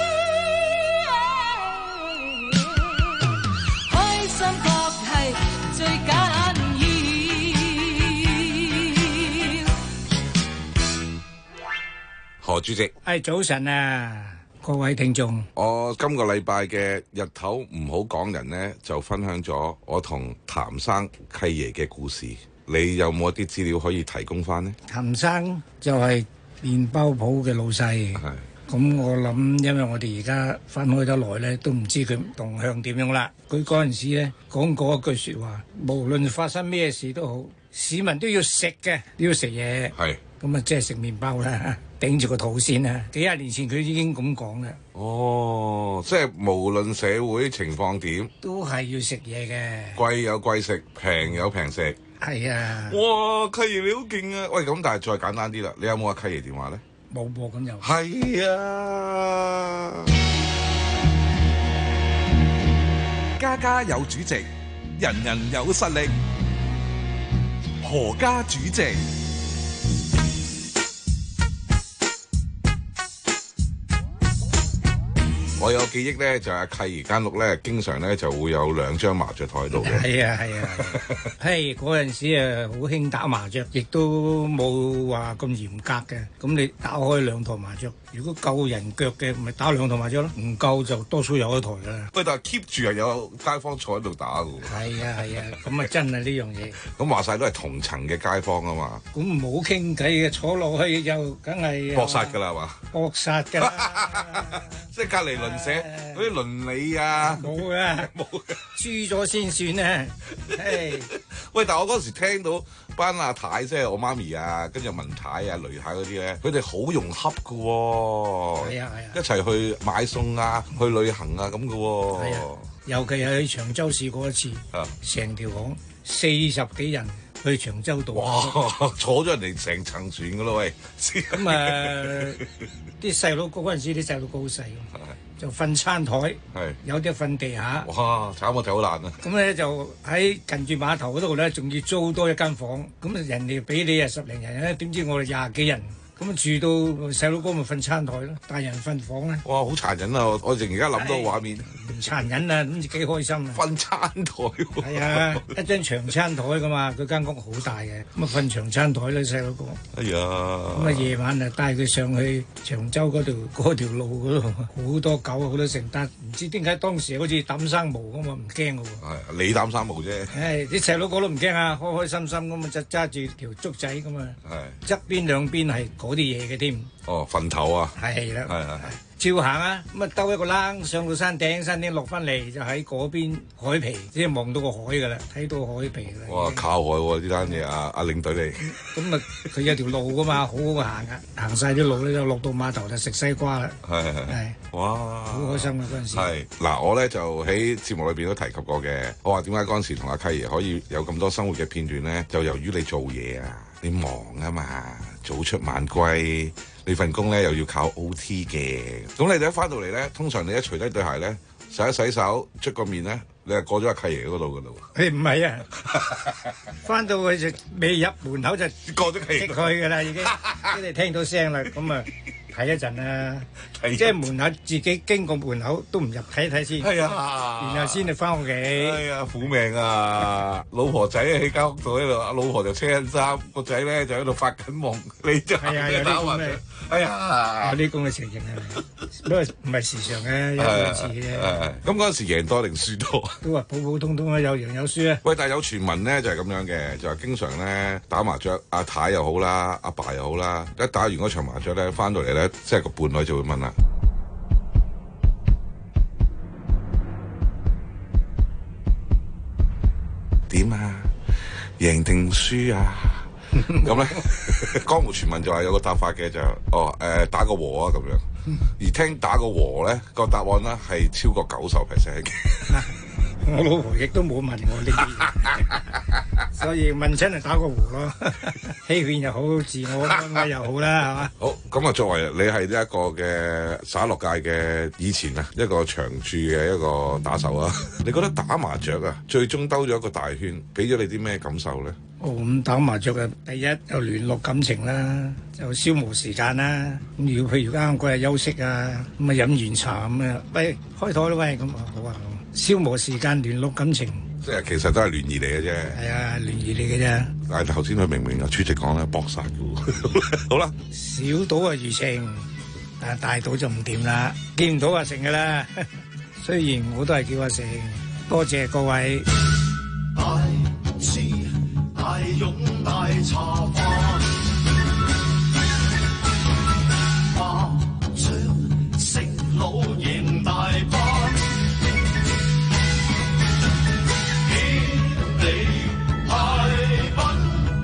開心確係最緊要。 何主席， 係早晨啊，各位聽眾。 我今個禮拜嘅日頭唔好講人呢，就分享咗我同譚生契爺嘅故事。你有冇一啲資料可以提供翻呢？ 譚生就係麵包鋪嘅老細，咁我諗，因為我哋而家分開得耐咧，都唔知佢動向點樣啦。佢嗰陣時咧講過一句説話，無論發生咩事都好， 市民都要食嘅，都要食嘢。 係。 咁啊，即係食麵包啦，頂住個肚先啦。幾廿年前佢已經咁講啦。 哦，即係無論社會情況點， 都係要食嘢嘅。 貴有貴食，平有平食。 係啊。 哇，契爺你好勁啊！喂，咁但係再簡單啲啦，你有冇阿契爺電話咧？ 冇噃，咁又係啊。 家家有主席，人人有實力。何家主席。 我有記憶咧，就係阿契爺間屋咧，經常咧就會有兩張麻雀台喺度嘅。 係啊係啊，係嗰陣時啊，好興打麻雀，亦都冇話咁嚴格嘅。咁你打開兩台麻雀，如果夠人腳嘅，咪打兩台麻雀咯；唔夠就多數有一台噶啦。 喂，但係 keep 住係有街坊坐喺度打㗎喎。 係啊係啊，咁啊真係呢樣嘢。 咁話晒都係同層嘅街坊啊嘛。 咁唔好傾偈嘅，坐落去就梗係搏殺㗎啦，係嘛？ 搏殺㗎啦， 即係隔離鄰舍嗰啲鄰里啊， 冇啊， 冇嘅， 輸咗先算啊！誒， 喂，但係我嗰時聽到班阿太，即係我媽咪啊，跟住文太啊、雷太嗰啲咧，佢哋好融洽㗎喎。係啊係啊，一齊去買餸啊，去旅行啊咁㗎喎。係啊， 尤其係去長洲試過一次，成條巷四十幾人去長洲島。 哇！坐咗人哋成層船㗎咯，喂！ 咁啊，啲細佬嗰陣時啲細佬哥好細。就瞓餐台，有啲瞓地下。 哇！慘過頭好難啊！ 咁咧就喺近住碼頭嗰度咧，仲要租多一間房。咁人哋俾你啊十零人咧，點知我哋廿幾人。咁住到細佬哥咪瞓餐台咯，大人瞓房咧。 哇！好殘忍啊！我我淨而家諗到畫面。 唔殘忍啊，咁就幾開心啊！ 瞓餐台喎。 係啊，一張長餐台噶嘛，佢間屋好大嘅，咁啊瞓長餐台咧細佬哥。 哎呀！ 咁啊夜晚啊帶佢上去長洲嗰條嗰條路嗰度，好多狗好多成，但唔知點解當時好似抌生毛咁啊，唔驚嘅喎。 係你抌生毛啫。 唉，啲細佬哥都唔驚啊，開開心心咁啊，就揸住條竹仔咁啊。係。側邊兩邊係嗰啲嘢嘅添。 哦，墳頭啊。係啦。係係係。 照行啊，咁啊兜一個欄上到山頂，山頂落翻嚟就喺嗰邊海皮，即係望到個海噶啦，睇到海皮啦。 哇，靠海喎呢單嘢啊！阿領隊你。 咁啊，佢有條路噶嘛，好好行啊，行晒啲路咧就落到碼頭就食西瓜啦。係係係。哇！好開心啊嗰陣時。係嗱，我咧就喺節目裏邊都提及過嘅，我話點解嗰陣時同阿契爺可以有咁多生活嘅片段咧？就由於你做嘢啊，你忙啊嘛，早出晚歸。你份工咧又要靠 O T 嘅，咁你哋一翻到嚟咧，通常你一除低對鞋咧，洗一洗手，捽個面咧，你係過咗阿契爺嗰度噶啦喎。誒唔係啊，翻到去就未入門口就過咗契爺佢噶啦已經，即係聽到聲啦，咁啊睇一陣啦，即係門口自己經過門口都唔入睇睇先，係啊，然後先至翻屋企。哎呀，苦命啊！老婆仔喺間屋度喺度，阿老婆就車緊衫，個仔咧就喺度發緊夢，你就係啊有啲咁嘅，哎呀有啲咁嘅情形啊，不過唔係時常嘅，有兩次嘅啫。咁嗰陣時贏多定輸多？都話普普通通啊，有贏有輸啊。喂，但係有傳聞咧就係咁樣嘅，就係經常咧打麻雀，阿太又好啦，阿爸又好啦，一打完嗰場麻雀咧，翻到嚟咧。即係個伴侶就會問啦，點啊？贏定輸啊？咁咧，江湖傳聞就話有個答法嘅就，哦誒、呃、打個和啊咁樣，而聽打個和咧個答案咧係超過九十 percent 嘅。我老婆亦都冇問我呢啲嘢，所以問親就打個和咯，欺騙又好，自我安慰又好啦，係嘛？好，咁啊，作為你係一個嘅耍樂界嘅以前啊，一個長駐嘅一個打手啊，你覺得打麻雀啊，最終兜咗一個大圈，俾咗你啲咩感受咧？哦，咁打麻雀啊，第一就聯絡感情啦，就消磨時間啦。咁如果譬如啱啱嗰日休息啊，咁啊飲完茶咁啊，喂開台咯喂，咁啊好啊。消磨時間，聯絡感情，即係其實都係聯誼嚟嘅啫。係啊，聯誼嚟嘅啫。但係頭先佢明明啊，主席講咧搏殺嘅。好啦，小賭啊怡情，但係大賭就唔掂啦，見唔到阿成嘅啦。雖然我都係叫阿成，多謝各位。大智大勇大茶飯，麻雀食老贏大班。你派品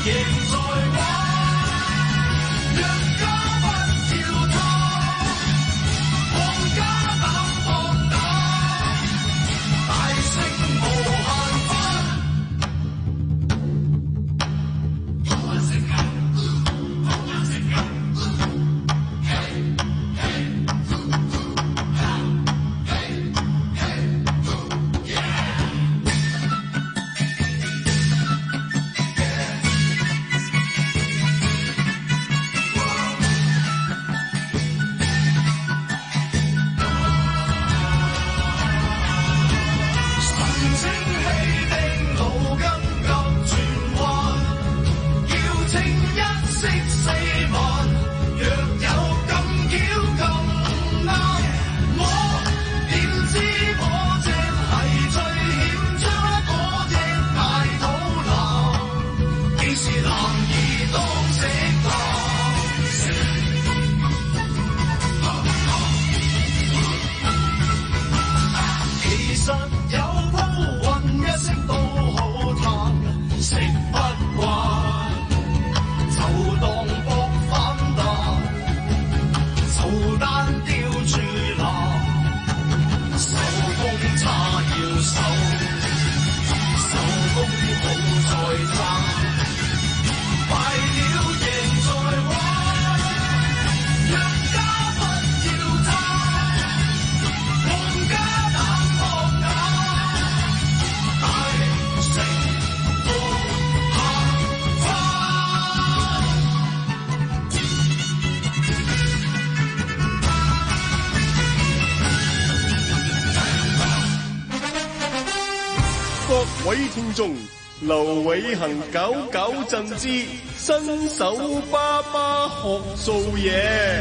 各位聽眾，劉偉恒九九贈之新手爸爸學做嘢。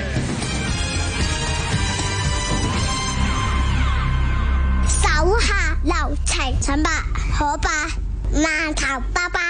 手下留情，陳伯可伯饅頭包包。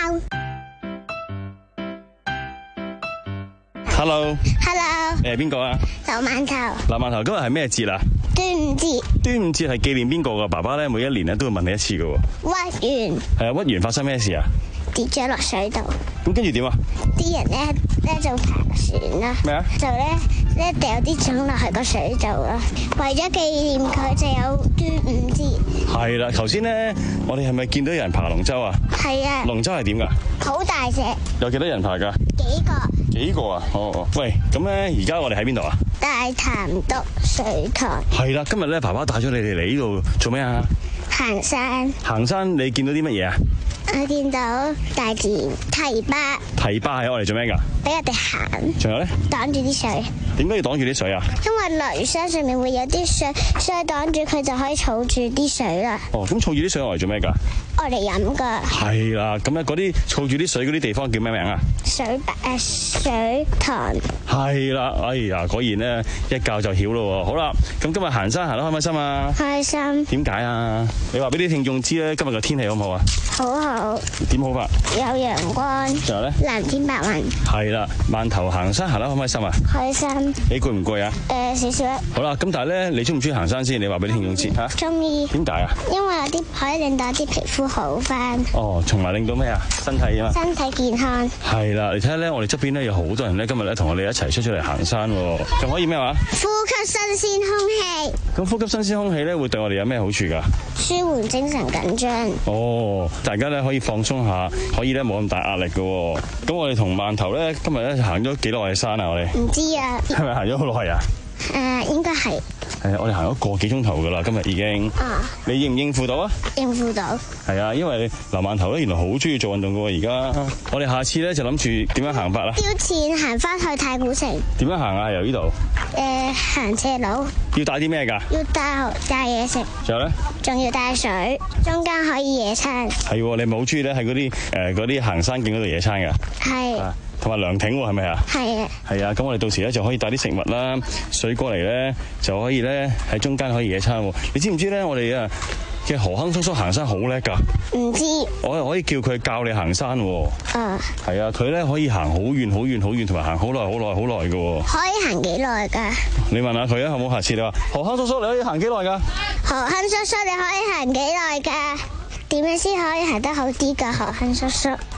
Hello，Hello， Hello 你係邊個啊？ 劉饅頭。 劉饅頭，今日係咩節啊？ 端午節。 端午節係紀念邊個噶？爸爸咧每一年咧都會問你一次噶。 屈原。 係啊，屈原發生咩事啊？ 跌咗落水度。 咁跟住點啊？ 啲人咧咧就爬船啦。 咩啊？ 就咧咧掉啲粽落去個水度啦。為咗紀念佢，就有端午節。 係啦，頭先咧我哋係咪見到有人爬龍舟啊？ 係啊。 龍舟係點噶？ 好大隻。 有幾多人爬噶？ 幾個。 幾個啊？哦哦。喂，咁咧而家我哋喺邊度啊？ 大潭篤水塘。 係啦，今日咧爸爸帶咗你哋嚟呢度做咩啊？ 行山。 行山，你見到啲乜嘢啊？ 我見到大自然堤壩。 堤壩係我嚟做咩噶？ 俾我哋行。 仲有咧？ 擋住啲水。 點解要擋住啲水啊？ 因為雷山上面會有啲水，所以擋住佢就可以儲住啲水啦。 哦，咁儲住啲水我嚟做咩噶？ 我嚟飲噶。 係啦，咁咧嗰啲儲住啲水嗰啲地方叫咩名啊？ 水誒水塘。 係啦，哎呀，果然咧一教就曉咯。好啦，咁今日行山行得開唔開心啊？ 開心。 點解啊？你話俾啲聽眾知咧，今日嘅天氣好唔好啊？ 好好。 點好法？ 有陽光。 仲有咧？ 藍天白雲。 係啦，饅頭行山行得開唔開心啊？ 開心。 你攰唔攰啊？ 誒，少少。 好啦，咁但係咧，你中唔中意行山先？你話俾啲聽眾知吓。 中意。 點解啊？ 因為有啲可以令到啲皮膚好翻。 哦，從來令到咩啊？身體啊嘛。 身體健康。 係啦，你睇下咧，我哋側邊咧有好多人咧，今日咧同我哋一齊出出嚟行山，仲可以咩話？ 呼吸新鮮空氣。 咁呼吸新鮮空氣咧，會對我哋有咩好處噶？ 舒緩精神緊張。 哦，大家咧可以放鬆下，可以咧冇咁大壓力噶。咁我哋同饅頭咧，今日咧行咗幾耐嘅山啊？我哋唔知啊。 係咪行咗好耐啊？ 誒、呃，應該係。 係，我哋行咗個幾鐘頭噶啦，今日已經。啊。你應唔應付到啊？ 應付到。係啊，因為劉饅頭咧，原來好中意做運動噶喎，而家。我哋下次咧就諗住點樣行法啦？ 要錢行翻去太古城。 點樣行啊？由呢度？ 誒、呃，行斜路。 要帶啲咩噶？ 要帶帶嘢食。 仲有咧？仲要帶水，中間可以野餐。 係，你咪好中意咧喺嗰啲誒嗰啲行山徑嗰度野餐噶？係。同埋涼亭喎，係咪啊？係啊。係啊，咁我哋到時咧就可以帶啲食物啦、水果嚟咧，就可以咧喺中間可以野餐喎。你知唔知咧？我哋啊嘅何亨叔叔行山好叻㗎。 唔知。我又可以叫佢教你行山喎。 啊。係啊，佢咧可以行好遠、好遠、好遠，同埋行好耐、好耐、好耐㗎喎。 可以行幾耐㗎？ 你問下佢啊，好冇？下次你話何亨叔叔，你可以行幾耐㗎？ 何亨叔叔，你可以行幾耐㗎？點樣先可以行得好啲㗎？何亨叔叔。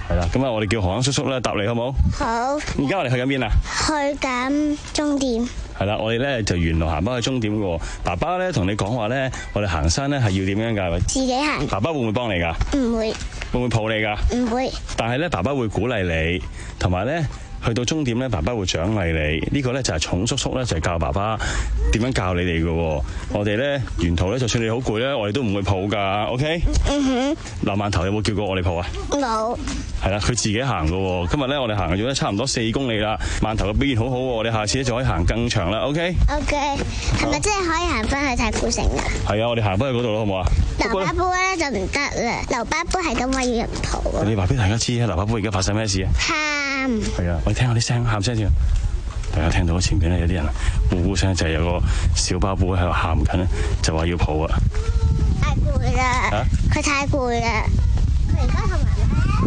係啦，咁啊，我哋叫何生叔叔咧答你好冇？ 好。而家我哋去緊邊啊？ 去緊終點。 係啦，我哋咧就沿路行翻去終點嘅。爸爸咧同你講話咧，我哋行山咧係要點樣㗎？ 自己行。 爸爸會唔會幫你㗎？ 唔會。 會唔會抱你㗎？ 唔會。 但係咧，爸爸會鼓勵你，同埋咧。去到終點咧，爸爸會獎勵你。呢、這個咧就係重叔叔咧，就係教爸爸點樣教你哋嘅。我哋咧沿途咧，就算你好攰咧，我哋都唔會抱噶。OK？ 嗯哼。 嗱，饅頭有冇叫過我哋抱啊？ 冇。 係啦，佢自己行嘅。今日咧，我哋行咗差唔多四公里啦。饅頭嘅表現好好，我哋下次咧就可以行更長啦。OK？OK。 係咪真係可以行翻去太古城啊？ 係啊，我哋行翻去嗰度咯，好唔好啊？ 劉巴布咧就唔得啦，劉巴布係咁話要人抱啊。 你話俾大家知啊，劉巴布而家發生咩事啊？ 喊。 係啊，我哋聽下啲聲，喊聲先。大家聽到前邊咧有啲人呼呼聲，就係有個小巴布喺度喊緊，就話要抱啊。 太攰啦！佢太攰啦！佢而家同埋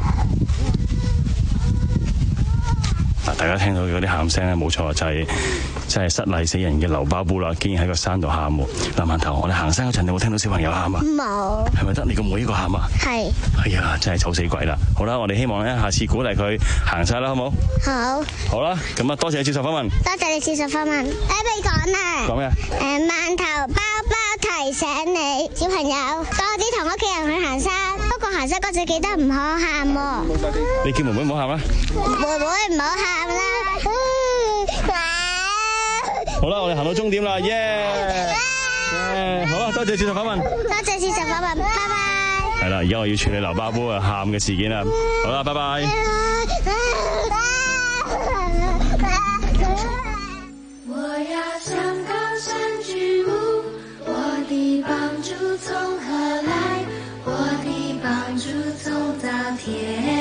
嗱，大家聽到嗰啲喊聲咧，冇錯，就係真係失禮死人嘅劉巴布啦！竟然喺個山度喊喎。嗱，饅頭，我哋行山嗰陣，有冇聽到小朋友喊啊？ 冇。係咪得你個妹個喊啊？ 係。 哎呀，真係醜死鬼啦！好啦，我哋希望咧，下次鼓勵佢行晒啦，好冇？ 好。 好啦，咁啊，多謝你接受訪問。 多謝你接受訪問。誒，未講啊。 講咩啊？ 誒，饅頭包包提醒你，小朋友多啲同屋企人去行山。不過行山嗰陣記得唔好喊喎。 你叫妹妹唔好喊啦。 妹妹唔好喊啦。 好啦，我哋行到終點啦，耶！好啦，多謝接受訪問。 多謝接受訪問，拜拜。 係啦，而家我要處理劉巴布啊喊嘅事件啦。好啦，拜拜。 我要向高山舉目，我的幫助從何來？我的幫助從造天。